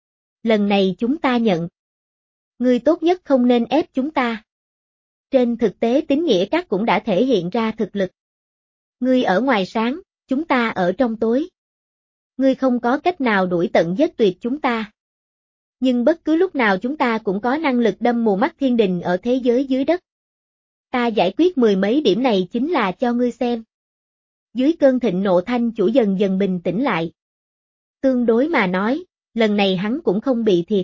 Lần này chúng ta nhận. Ngươi tốt nhất không nên ép chúng ta. Trên thực tế Tín Nghĩa Các cũng đã thể hiện ra thực lực. Ngươi ở ngoài sáng, chúng ta ở trong tối. Ngươi không có cách nào đuổi tận giết tuyệt chúng ta. Nhưng bất cứ lúc nào chúng ta cũng có năng lực đâm mù mắt thiên đình ở thế giới dưới đất. Ta giải quyết mười mấy điểm này chính là cho ngươi xem. Dưới cơn thịnh nộ Thanh chủ dần dần bình tĩnh lại. Tương đối mà nói, lần này hắn cũng không bị thiệt.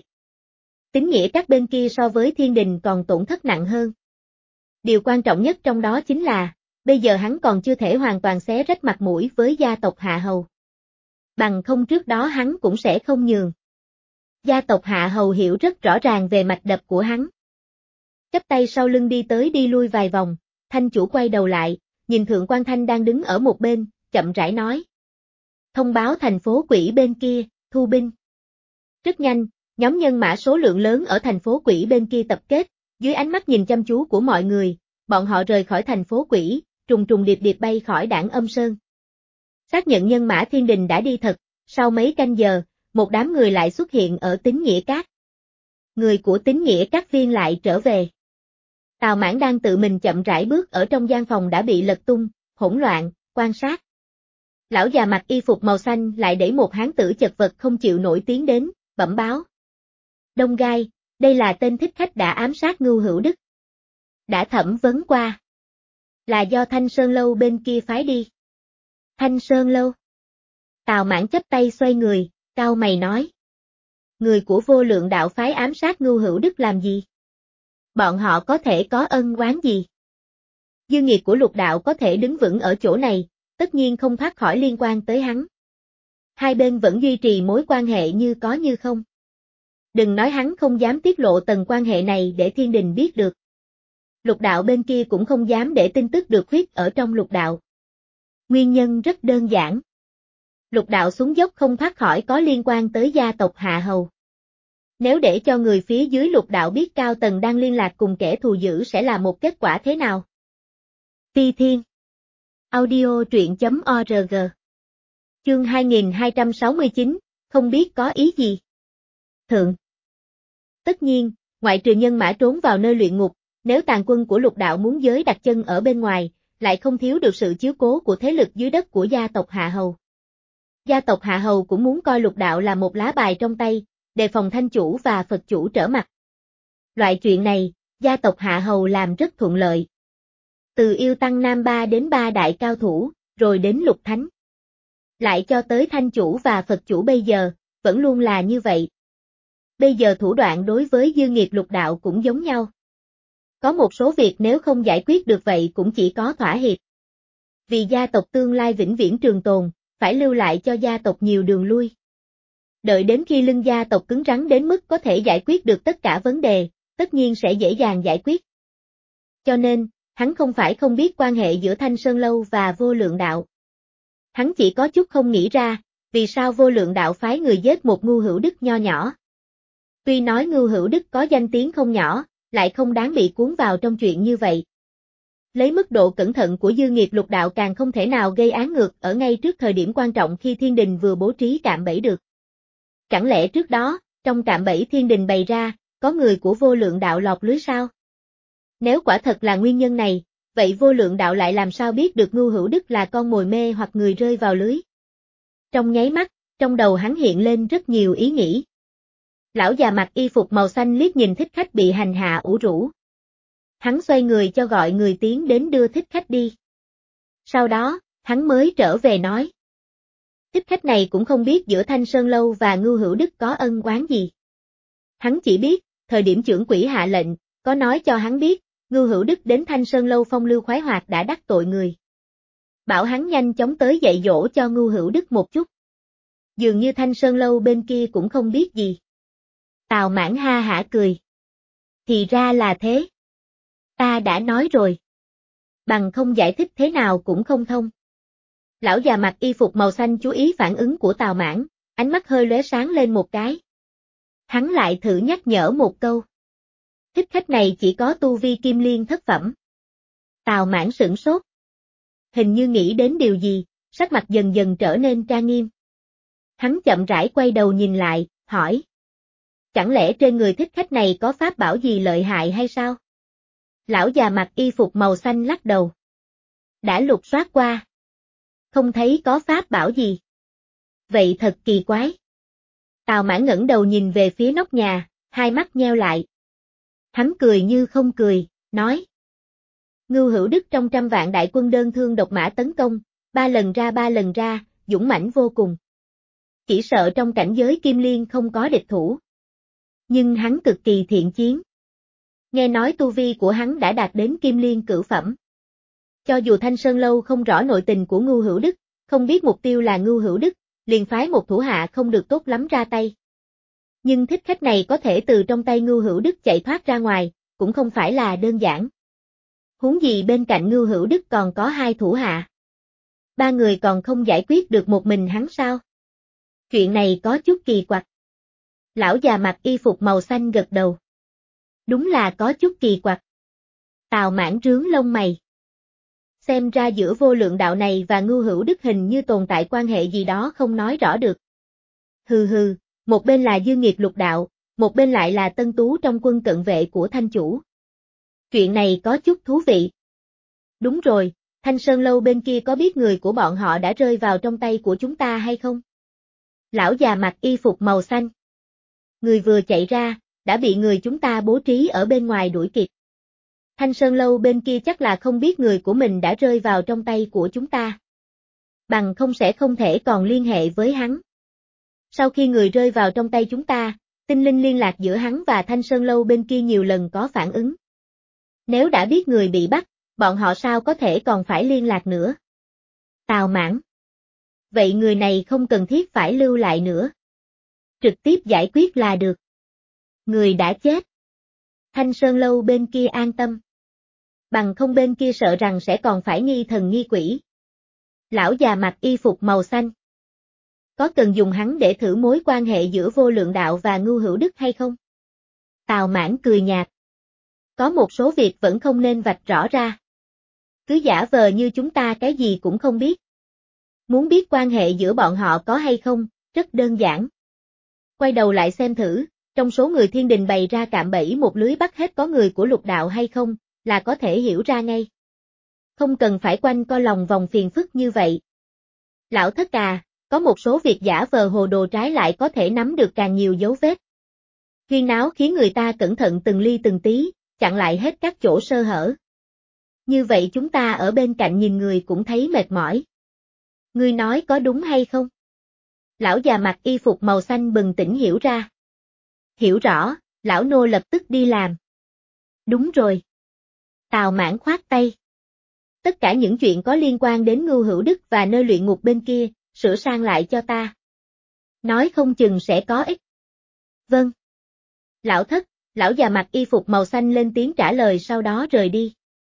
Tín nghĩa các bên kia so với Thiên Đình còn tổn thất nặng hơn. Điều quan trọng nhất trong đó chính là, bây giờ hắn còn chưa thể hoàn toàn xé rách mặt mũi với gia tộc Hạ Hầu. Bằng không trước đó hắn cũng sẽ không nhường. Gia tộc Hạ Hầu hiểu rất rõ ràng về mạch đập của hắn. Chắp tay sau lưng đi tới đi lui vài vòng, Thanh chủ quay đầu lại, nhìn Thượng quan Thanh đang đứng ở một bên, chậm rãi nói. Thông báo thành phố Quỷ bên kia, thu binh. Rất nhanh, nhóm nhân mã số lượng lớn ở thành phố Quỷ bên kia tập kết, dưới ánh mắt nhìn chăm chú của mọi người, bọn họ rời khỏi thành phố Quỷ, trùng trùng điệp điệp bay khỏi Đảng Âm Sơn. Xác nhận nhân mã Thiên Đình đã đi thật, sau mấy canh giờ, một đám người lại xuất hiện ở Tín Nghĩa Các. Người của Tín Nghĩa Các viên lại trở về. Tào Mãn đang tự mình chậm rãi bước ở trong gian phòng đã bị lật tung, hỗn loạn, quan sát. Lão già mặc y phục màu xanh lại đẩy một hán tử chật vật không chịu nổi tiếng đến, bẩm báo. Đông Gai, đây là tên thích khách đã ám sát Ngưu Hữu Đức. Đã thẩm vấn qua. Là do Thanh Sơn Lâu bên kia phái đi. Thanh Sơn Lâu. Tào Mãn chắp tay xoay người, cau mày nói. Người của Vô Lượng đạo phái ám sát Ngưu Hữu Đức làm gì? Bọn họ có thể có ân oán gì? Dư nghiệp của Lục đạo có thể đứng vững ở chỗ này, tất nhiên không thoát khỏi liên quan tới hắn. Hai bên vẫn duy trì mối quan hệ như có như không. Đừng nói hắn không dám tiết lộ tầng quan hệ này để Thiên Đình biết được. Lục đạo bên kia cũng không dám để tin tức được huyết ở trong lục đạo. Nguyên nhân rất đơn giản. Lục đạo xuống dốc không thoát khỏi có liên quan tới gia tộc Hạ Hầu. Nếu để cho người phía dưới lục đạo biết cao tầng đang liên lạc cùng kẻ thù dữ sẽ là một kết quả thế nào? Phi Thiên Audio truyện.org Chương hai nghìn hai trăm sáu mươi chín, không biết có ý gì? Thượng Tất nhiên, ngoại trừ nhân mã trốn vào nơi luyện ngục, nếu tàn quân của lục đạo muốn giới đặt chân ở bên ngoài, lại không thiếu được sự chiếu cố của thế lực dưới đất của gia tộc Hạ Hầu. Gia tộc Hạ Hầu cũng muốn coi lục đạo là một lá bài trong tay, đề phòng Thanh chủ và Phật chủ trở mặt. Loại chuyện này, gia tộc Hạ Hầu làm rất thuận lợi. Từ yêu tăng Nam Ba đến ba đại cao thủ, rồi đến lục thánh. Lại cho tới Thanh chủ và Phật chủ bây giờ, vẫn luôn là như vậy. Bây giờ thủ đoạn đối với dư nghiệp lục đạo cũng giống nhau. Có một số việc nếu không giải quyết được vậy cũng chỉ có thỏa hiệp. Vì gia tộc tương lai vĩnh viễn trường tồn, phải lưu lại cho gia tộc nhiều đường lui. Đợi đến khi lưng gia tộc cứng rắn đến mức có thể giải quyết được tất cả vấn đề, tất nhiên sẽ dễ dàng giải quyết. Cho nên, hắn không phải không biết quan hệ giữa Thanh Sơn Lâu và Vô Lượng đạo. Hắn chỉ có chút không nghĩ ra, vì sao Vô Lượng đạo phái người giết một Ngưu Hữu Đức nho nhỏ. Tuy nói Ngưu Hữu Đức có danh tiếng không nhỏ, lại không đáng bị cuốn vào trong chuyện như vậy. Lấy mức độ cẩn thận của dư nghiệp lục đạo càng không thể nào gây án ngược ở ngay trước thời điểm quan trọng khi Thiên Đình vừa bố trí cạm bẫy được. Chẳng lẽ trước đó, trong cạm bẫy Thiên Đình bày ra, có người của Vô Lượng đạo lọt lưới sao? Nếu quả thật là nguyên nhân này, vậy Vô Lượng đạo lại làm sao biết được Ngưu Hữu Đức là con mồi mê hoặc người rơi vào lưới? Trong nháy mắt, trong đầu hắn hiện lên rất nhiều ý nghĩ. Lão già mặc y phục màu xanh liếc nhìn thích khách bị hành hạ ủ rũ. Hắn xoay người cho gọi người tiến đến đưa thích khách đi. Sau đó, hắn mới trở về nói. Thích khách này cũng không biết giữa Thanh Sơn Lâu và Ngưu Hữu Đức có ân oán gì. Hắn chỉ biết, thời điểm trưởng quỹ hạ lệnh, có nói cho hắn biết, Ngưu Hữu Đức đến Thanh Sơn Lâu phong lưu khoái hoạt đã đắc tội người. Bảo hắn nhanh chóng tới dạy dỗ cho Ngưu Hữu Đức một chút. Dường như Thanh Sơn Lâu bên kia cũng không biết gì. Tào Mãn ha hả cười. Thì ra là thế. Ta đã nói rồi. Bằng không giải thích thế nào cũng không thông. Lão già mặc y phục màu xanh chú ý phản ứng của Tào Mãn, ánh mắt hơi lóe sáng lên một cái. Hắn lại thử nhắc nhở một câu. Thích khách này chỉ có tu vi kim liên thất phẩm. Tào Mãn sửng sốt. Hình như nghĩ đến điều gì, sắc mặt dần dần trở nên trang nghiêm. Hắn chậm rãi quay đầu nhìn lại, hỏi. Chẳng lẽ trên người thích khách này có pháp bảo gì lợi hại hay sao? Lão già mặc y phục màu xanh lắc đầu. Đã lục soát qua. Không thấy có pháp bảo gì. Vậy thật kỳ quái. Tào Mãn ngẩng đầu nhìn về phía nóc nhà, hai mắt nheo lại. Hắn cười như không cười, nói. Ngưu Hữu Đức trong trăm vạn đại quân đơn thương độc mã tấn công, ba lần ra ba lần ra, dũng mãnh vô cùng. Chỉ sợ trong cảnh giới Kim Liên không có địch thủ. Nhưng hắn cực kỳ thiện chiến. Nghe nói tu vi của hắn đã đạt đến Kim Liên cửu phẩm. Cho dù Thanh Sơn Lâu không rõ nội tình của Ngưu Hữu Đức, không biết mục tiêu là Ngưu Hữu Đức, liền phái một thủ hạ không được tốt lắm ra tay. Nhưng thích khách này có thể từ trong tay Ngưu Hữu Đức chạy thoát ra ngoài, cũng không phải là đơn giản. Huống gì bên cạnh Ngưu Hữu Đức còn có hai thủ hạ. Ba người còn không giải quyết được một mình hắn sao? Chuyện này có chút kỳ quặc. Lão già mặc y phục màu xanh gật đầu. Đúng là có chút kỳ quặc. Tào Mãn rướng lông mày. Xem ra giữa Vô Lượng Đạo này và Ngưu Hữu Đức hình như tồn tại quan hệ gì đó không nói rõ được. Hừ hừ, một bên là Dương Nghiệt Lục Đạo, một bên lại là tân tú trong quân cận vệ của Thanh Chủ. Chuyện này có chút thú vị. Đúng rồi, Thanh Sơn Lâu bên kia có biết người của bọn họ đã rơi vào trong tay của chúng ta hay không? Lão già mặc y phục màu xanh. Người vừa chạy ra, đã bị người chúng ta bố trí ở bên ngoài đuổi kịp. Thanh Sơn Lâu bên kia chắc là không biết người của mình đã rơi vào trong tay của chúng ta. Bằng không sẽ không thể còn liên hệ với hắn. Sau khi người rơi vào trong tay chúng ta, tinh linh liên lạc giữa hắn và Thanh Sơn Lâu bên kia nhiều lần có phản ứng. Nếu đã biết người bị bắt, bọn họ sao có thể còn phải liên lạc nữa? Tào Mãn. Vậy người này không cần thiết phải lưu lại nữa. Trực tiếp giải quyết là được. Người đã chết. Thanh Sơn Lâu bên kia an tâm. Bằng không bên kia sợ rằng sẽ còn phải nghi thần nghi quỷ. Lão già mặc y phục màu xanh. Có cần dùng hắn để thử mối quan hệ giữa Vô Lượng Đạo và Ngưu Hữu Đức hay không? Tào Mãn cười nhạt. Có một số việc vẫn không nên vạch rõ ra. Cứ giả vờ như chúng ta cái gì cũng không biết. Muốn biết quan hệ giữa bọn họ có hay không, rất đơn giản. Quay đầu lại xem thử, trong số người thiên đình bày ra cạm bẫy một lưới bắt hết có người của Lục Đạo hay không, là có thể hiểu ra ngay. Không cần phải quanh co lòng vòng phiền phức như vậy. Lão thất à, có một số việc giả vờ hồ đồ trái lại có thể nắm được càng nhiều dấu vết. Huyên náo khiến người ta cẩn thận từng ly từng tí, chặn lại hết các chỗ sơ hở. Như vậy chúng ta ở bên cạnh nhìn người cũng thấy mệt mỏi. Ngươi nói có đúng hay không? Lão già mặc y phục màu xanh bừng tỉnh hiểu ra. Hiểu rõ, lão nô lập tức đi làm. Đúng rồi. Tào Mãn khoát tay. Tất cả những chuyện có liên quan đến Ngưu Hữu Đức và nơi luyện ngục bên kia, sửa sang lại cho ta. Nói không chừng sẽ có ích. Vâng. Lão thất, lão già mặc y phục màu xanh lên tiếng trả lời sau đó rời đi.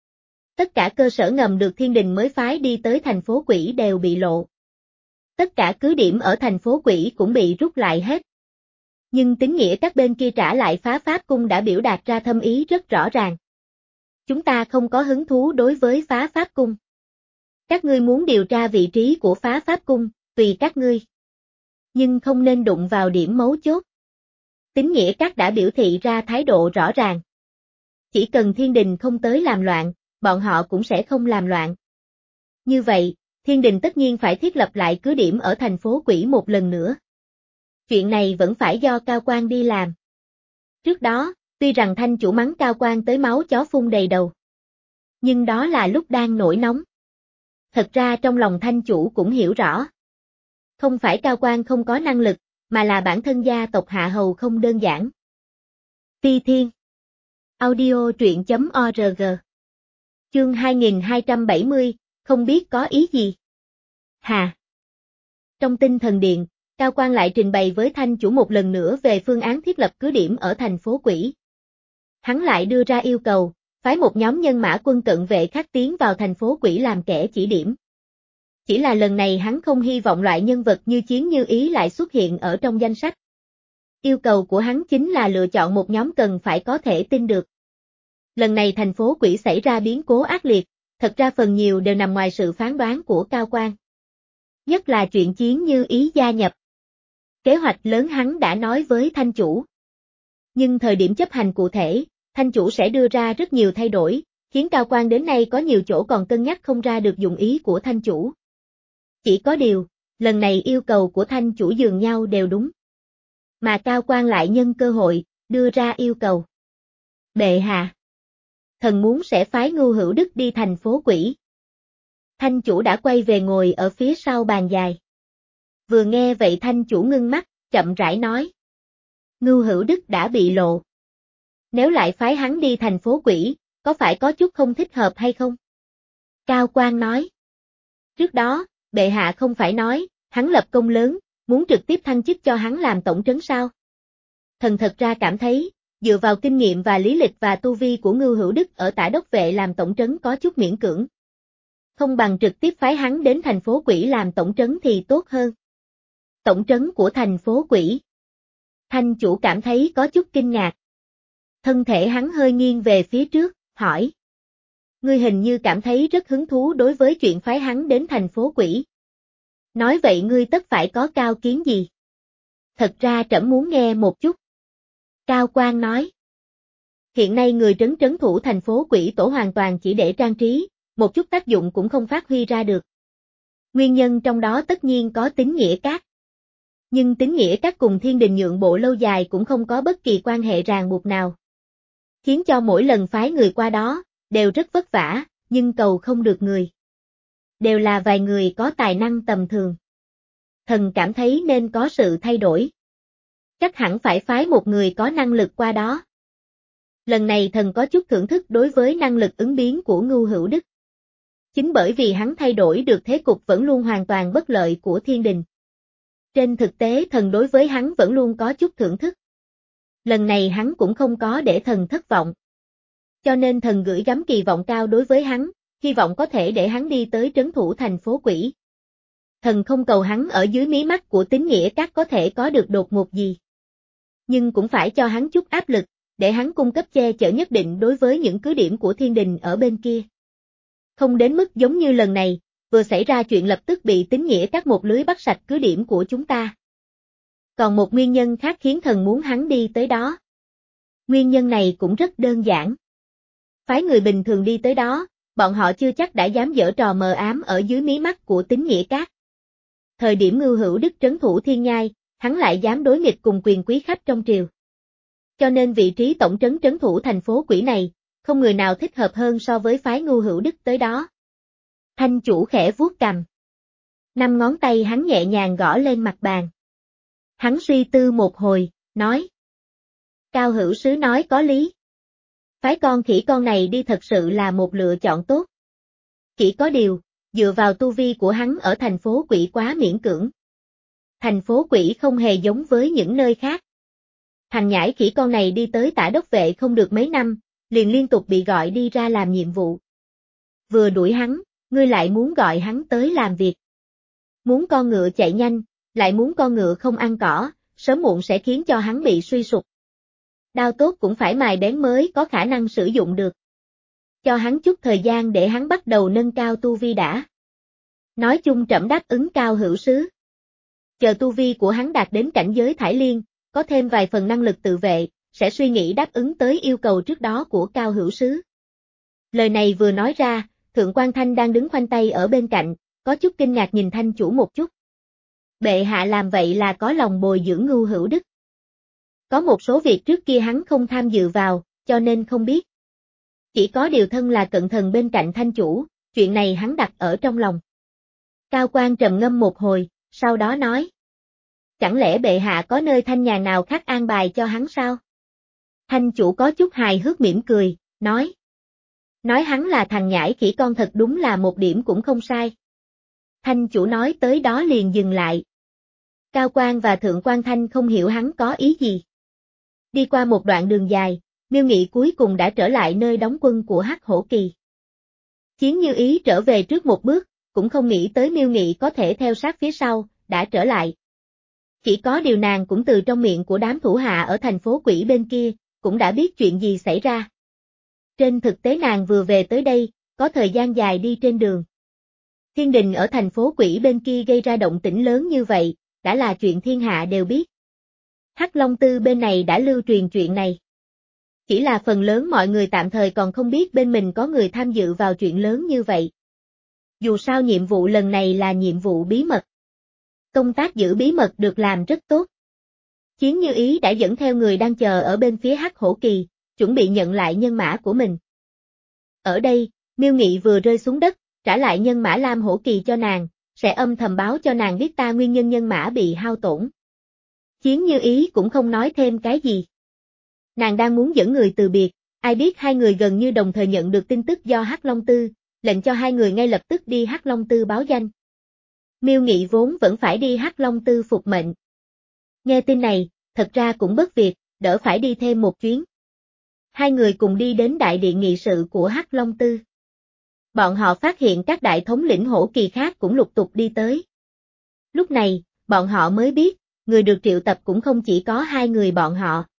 Tất cả cơ sở ngầm được thiên đình mới phái đi tới thành phố Quỷ đều bị lộ. Tất cả cứ điểm ở thành phố Quỷ cũng bị rút lại hết. Nhưng tín nghĩa các bên kia trả lại Phá Pháp Cung đã biểu đạt ra thâm ý rất rõ ràng. Chúng ta không có hứng thú đối với Phá Pháp Cung. Các ngươi muốn điều tra vị trí của Phá Pháp Cung, tùy các ngươi. Nhưng không nên đụng vào điểm mấu chốt. Tín nghĩa các đã biểu thị ra thái độ rõ ràng. Chỉ cần thiên đình không tới làm loạn, bọn họ cũng sẽ không làm loạn. Như vậy, thiên đình tất nhiên phải thiết lập lại cứ điểm ở thành phố Quỷ một lần nữa. Chuyện này vẫn phải do Cao Quan đi làm. Trước đó, tuy rằng Thanh Chủ mắng Cao Quan tới máu chó phun đầy đầu. Nhưng đó là lúc đang nổi nóng. Thật ra trong lòng Thanh Chủ cũng hiểu rõ. Không phải Cao Quan không có năng lực, mà là bản thân gia tộc Hạ Hầu không đơn giản. Phi Thiên Audio truyện chấm org Chương hai nghìn hai trăm bảy mươi, không biết có ý gì? Hà. Trong Tinh Thần Điện, Cao Quan lại trình bày với Thanh Chủ một lần nữa về phương án thiết lập cứ điểm ở thành phố Quỷ. Hắn lại đưa ra yêu cầu, phái một nhóm nhân mã quân cận vệ khác tiến vào thành phố Quỷ làm kẻ chỉ điểm. Chỉ là lần này hắn không hy vọng loại nhân vật như Chiến Như Ý lại xuất hiện ở trong danh sách. Yêu cầu của hắn chính là lựa chọn một nhóm cần phải có thể tin được. Lần này thành phố Quỷ xảy ra biến cố ác liệt, thật ra phần nhiều đều nằm ngoài sự phán đoán của Cao Quan. Nhất là chuyện Chiến Như Ý gia nhập. Kế hoạch lớn hắn đã nói với Thanh Chủ. Nhưng thời điểm chấp hành cụ thể, Thanh Chủ sẽ đưa ra rất nhiều thay đổi, khiến Cao Quan đến nay có nhiều chỗ còn cân nhắc không ra được dụng ý của Thanh Chủ. Chỉ có điều, lần này yêu cầu của Thanh Chủ dường nhau đều đúng. Mà Cao Quan lại nhân cơ hội, đưa ra yêu cầu. Bệ hạ. Thần muốn sẽ phái Ngưu Hữu Đức đi thành phố quỷ. Thanh chủ đã quay về ngồi ở phía sau bàn dài. Vừa nghe vậy thanh chủ ngưng mắt, chậm rãi nói. Ngưu Hữu Đức đã bị lộ. Nếu lại phái hắn đi thành phố quỷ, có phải có chút không thích hợp hay không? Cao Quang nói. Trước đó, bệ hạ không phải nói, hắn lập công lớn, muốn trực tiếp thăng chức cho hắn làm tổng trấn sao? Thần thật ra cảm thấy, dựa vào kinh nghiệm và lý lịch và tu vi của Ngưu Hữu Đức ở Tả Đốc Vệ làm tổng trấn có chút miễn cưỡng. Không bằng trực tiếp phái hắn đến thành phố quỷ làm tổng trấn thì tốt hơn. Tổng trấn của thành phố quỷ. Thanh chủ cảm thấy có chút kinh ngạc. Thân thể hắn hơi nghiêng về phía trước, hỏi. Ngươi hình như cảm thấy rất hứng thú đối với chuyện phái hắn đến thành phố quỷ. Nói vậy ngươi tất phải có cao kiến gì? Thật ra trẫm muốn nghe một chút. Cao Quang nói. Hiện nay người trấn trấn thủ thành phố quỷ tổ hoàn toàn chỉ để trang trí, một chút tác dụng cũng không phát huy ra được. Nguyên nhân trong đó tất nhiên có tín nghĩa các. Nhưng tín nghĩa các cùng thiên đình nhượng bộ lâu dài cũng không có bất kỳ quan hệ ràng buộc nào. Khiến cho mỗi lần phái người qua đó, đều rất vất vả, nhưng cầu không được người. Đều là vài người có tài năng tầm thường. Thần cảm thấy nên có sự thay đổi. Chắc hẳn phải phái một người có năng lực qua đó. Lần này thần có chút thưởng thức đối với năng lực ứng biến của Ngưu Hữu Đức. Chính bởi vì hắn thay đổi được thế cục vẫn luôn hoàn toàn bất lợi của thiên đình. Trên thực tế thần đối với hắn vẫn luôn có chút thưởng thức. Lần này hắn cũng không có để thần thất vọng. Cho nên thần gửi gắm kỳ vọng cao đối với hắn, hy vọng có thể để hắn đi tới trấn thủ thành phố quỷ. Thần không cầu hắn ở dưới mí mắt của tín nghĩa các có thể có được đột ngột gì. Nhưng cũng phải cho hắn chút áp lực, để hắn cung cấp che chở nhất định đối với những cứ điểm của thiên đình ở bên kia. Không đến mức giống như lần này, vừa xảy ra chuyện lập tức bị tín nghĩa các một lưới bắt sạch cứ điểm của chúng ta. Còn một nguyên nhân khác khiến thần muốn hắn đi tới đó. Nguyên nhân này cũng rất đơn giản. Phái người bình thường đi tới đó, bọn họ chưa chắc đã dám giở trò mờ ám ở dưới mí mắt của tín nghĩa các. Thời điểm Ngưu Hữu Đức trấn thủ thiên nhai, hắn lại dám đối nghịch cùng quyền quý khách trong triều. Cho nên vị trí tổng trấn trấn thủ thành phố quỷ này, không người nào thích hợp hơn so với phái Ngưu Hữu Đức tới đó. Thanh chủ khẽ vuốt cằm. Năm ngón tay hắn nhẹ nhàng gõ lên mặt bàn. Hắn suy tư một hồi, nói. Cao hữu sứ nói có lý. Phái con khỉ con này đi thật sự là một lựa chọn tốt. Chỉ có điều, dựa vào tu vi của hắn ở thành phố quỷ quá miễn cưỡng. Thành phố quỷ không hề giống với những nơi khác. Thằng nhãi khỉ con này đi tới Tả Đốc Vệ không được mấy năm, liền liên tục bị gọi đi ra làm nhiệm vụ. Vừa đuổi hắn, ngươi lại muốn gọi hắn tới làm việc. Muốn con ngựa chạy nhanh, lại muốn con ngựa không ăn cỏ, sớm muộn sẽ khiến cho hắn bị suy sụp. Đao tốt cũng phải mài bén mới có khả năng sử dụng được. Cho hắn chút thời gian để hắn bắt đầu nâng cao tu vi đã. Nói chung trẫm đáp ứng Cao hữu sứ. Chờ tu vi của hắn đạt đến cảnh giới Thải Liên, có thêm vài phần năng lực tự vệ, sẽ suy nghĩ đáp ứng tới yêu cầu trước đó của Cao hữu sứ. Lời này vừa nói ra, Thượng Quan Thanh đang đứng khoanh tay ở bên cạnh, có chút kinh ngạc nhìn Thanh chủ một chút. Bệ hạ làm vậy là có lòng bồi dưỡng Ngưu Hữu Đức. Có một số việc trước kia hắn không tham dự vào, cho nên không biết. Chỉ có điều thân là cận thần bên cạnh Thanh chủ, chuyện này hắn đặt ở trong lòng. Cao Quan trầm ngâm một hồi, sau đó nói. Chẳng lẽ bệ hạ có nơi thanh nhàn nào khác an bài cho hắn sao? Thanh chủ có chút hài hước mỉm cười, nói. Nói hắn là thằng nhãi khỉ con thật đúng là một điểm cũng không sai. Thanh chủ nói tới đó liền dừng lại. Cao Quan và Thượng Quan Thanh không hiểu hắn có ý gì. Đi qua một đoạn đường dài, Miêu Nghị cuối cùng đã trở lại nơi đóng quân của Hắc Hổ Kỳ. Chiến Như Ý trở về trước một bước, cũng không nghĩ tới Miêu Nghị có thể theo sát phía sau, đã trở lại. Chỉ có điều nàng cũng từ trong miệng của đám thủ hạ ở thành phố quỷ bên kia, cũng đã biết chuyện gì xảy ra. Trên thực tế nàng vừa về tới đây, có thời gian dài đi trên đường. Thiên đình ở thành phố quỷ bên kia gây ra động tĩnh lớn như vậy, đã là chuyện thiên hạ đều biết. Hắc Long Tư bên này đã lưu truyền chuyện này. Chỉ là phần lớn mọi người tạm thời còn không biết bên mình có người tham dự vào chuyện lớn như vậy. Dù sao nhiệm vụ lần này là nhiệm vụ bí mật. Công tác giữ bí mật được làm rất tốt. Chiến Như Ý đã dẫn theo người đang chờ ở bên phía Hắc Hổ Kỳ, chuẩn bị nhận lại nhân mã của mình. Ở đây, Miêu Nghị vừa rơi xuống đất, trả lại nhân mã Lam Hổ Kỳ cho nàng, sẽ âm thầm báo cho nàng biết ta nguyên nhân nhân mã bị hao tổn. Chiến Như Ý cũng không nói thêm cái gì. Nàng đang muốn dẫn người từ biệt, ai biết hai người gần như đồng thời nhận được tin tức do Hắc Long Tư, lệnh cho hai người ngay lập tức đi Hắc Long Tư báo danh. Miêu Nghị vốn vẫn phải đi Hắc Long Tư phục mệnh. Nghe tin này, thật ra cũng bất việc, đỡ phải đi thêm một chuyến. Hai người cùng đi đến đại điện nghị sự của Hắc Long Tư. Bọn họ phát hiện các đại thống lĩnh Hổ Kỳ khác cũng lục tục đi tới. Lúc này, bọn họ mới biết, người được triệu tập cũng không chỉ có hai người bọn họ.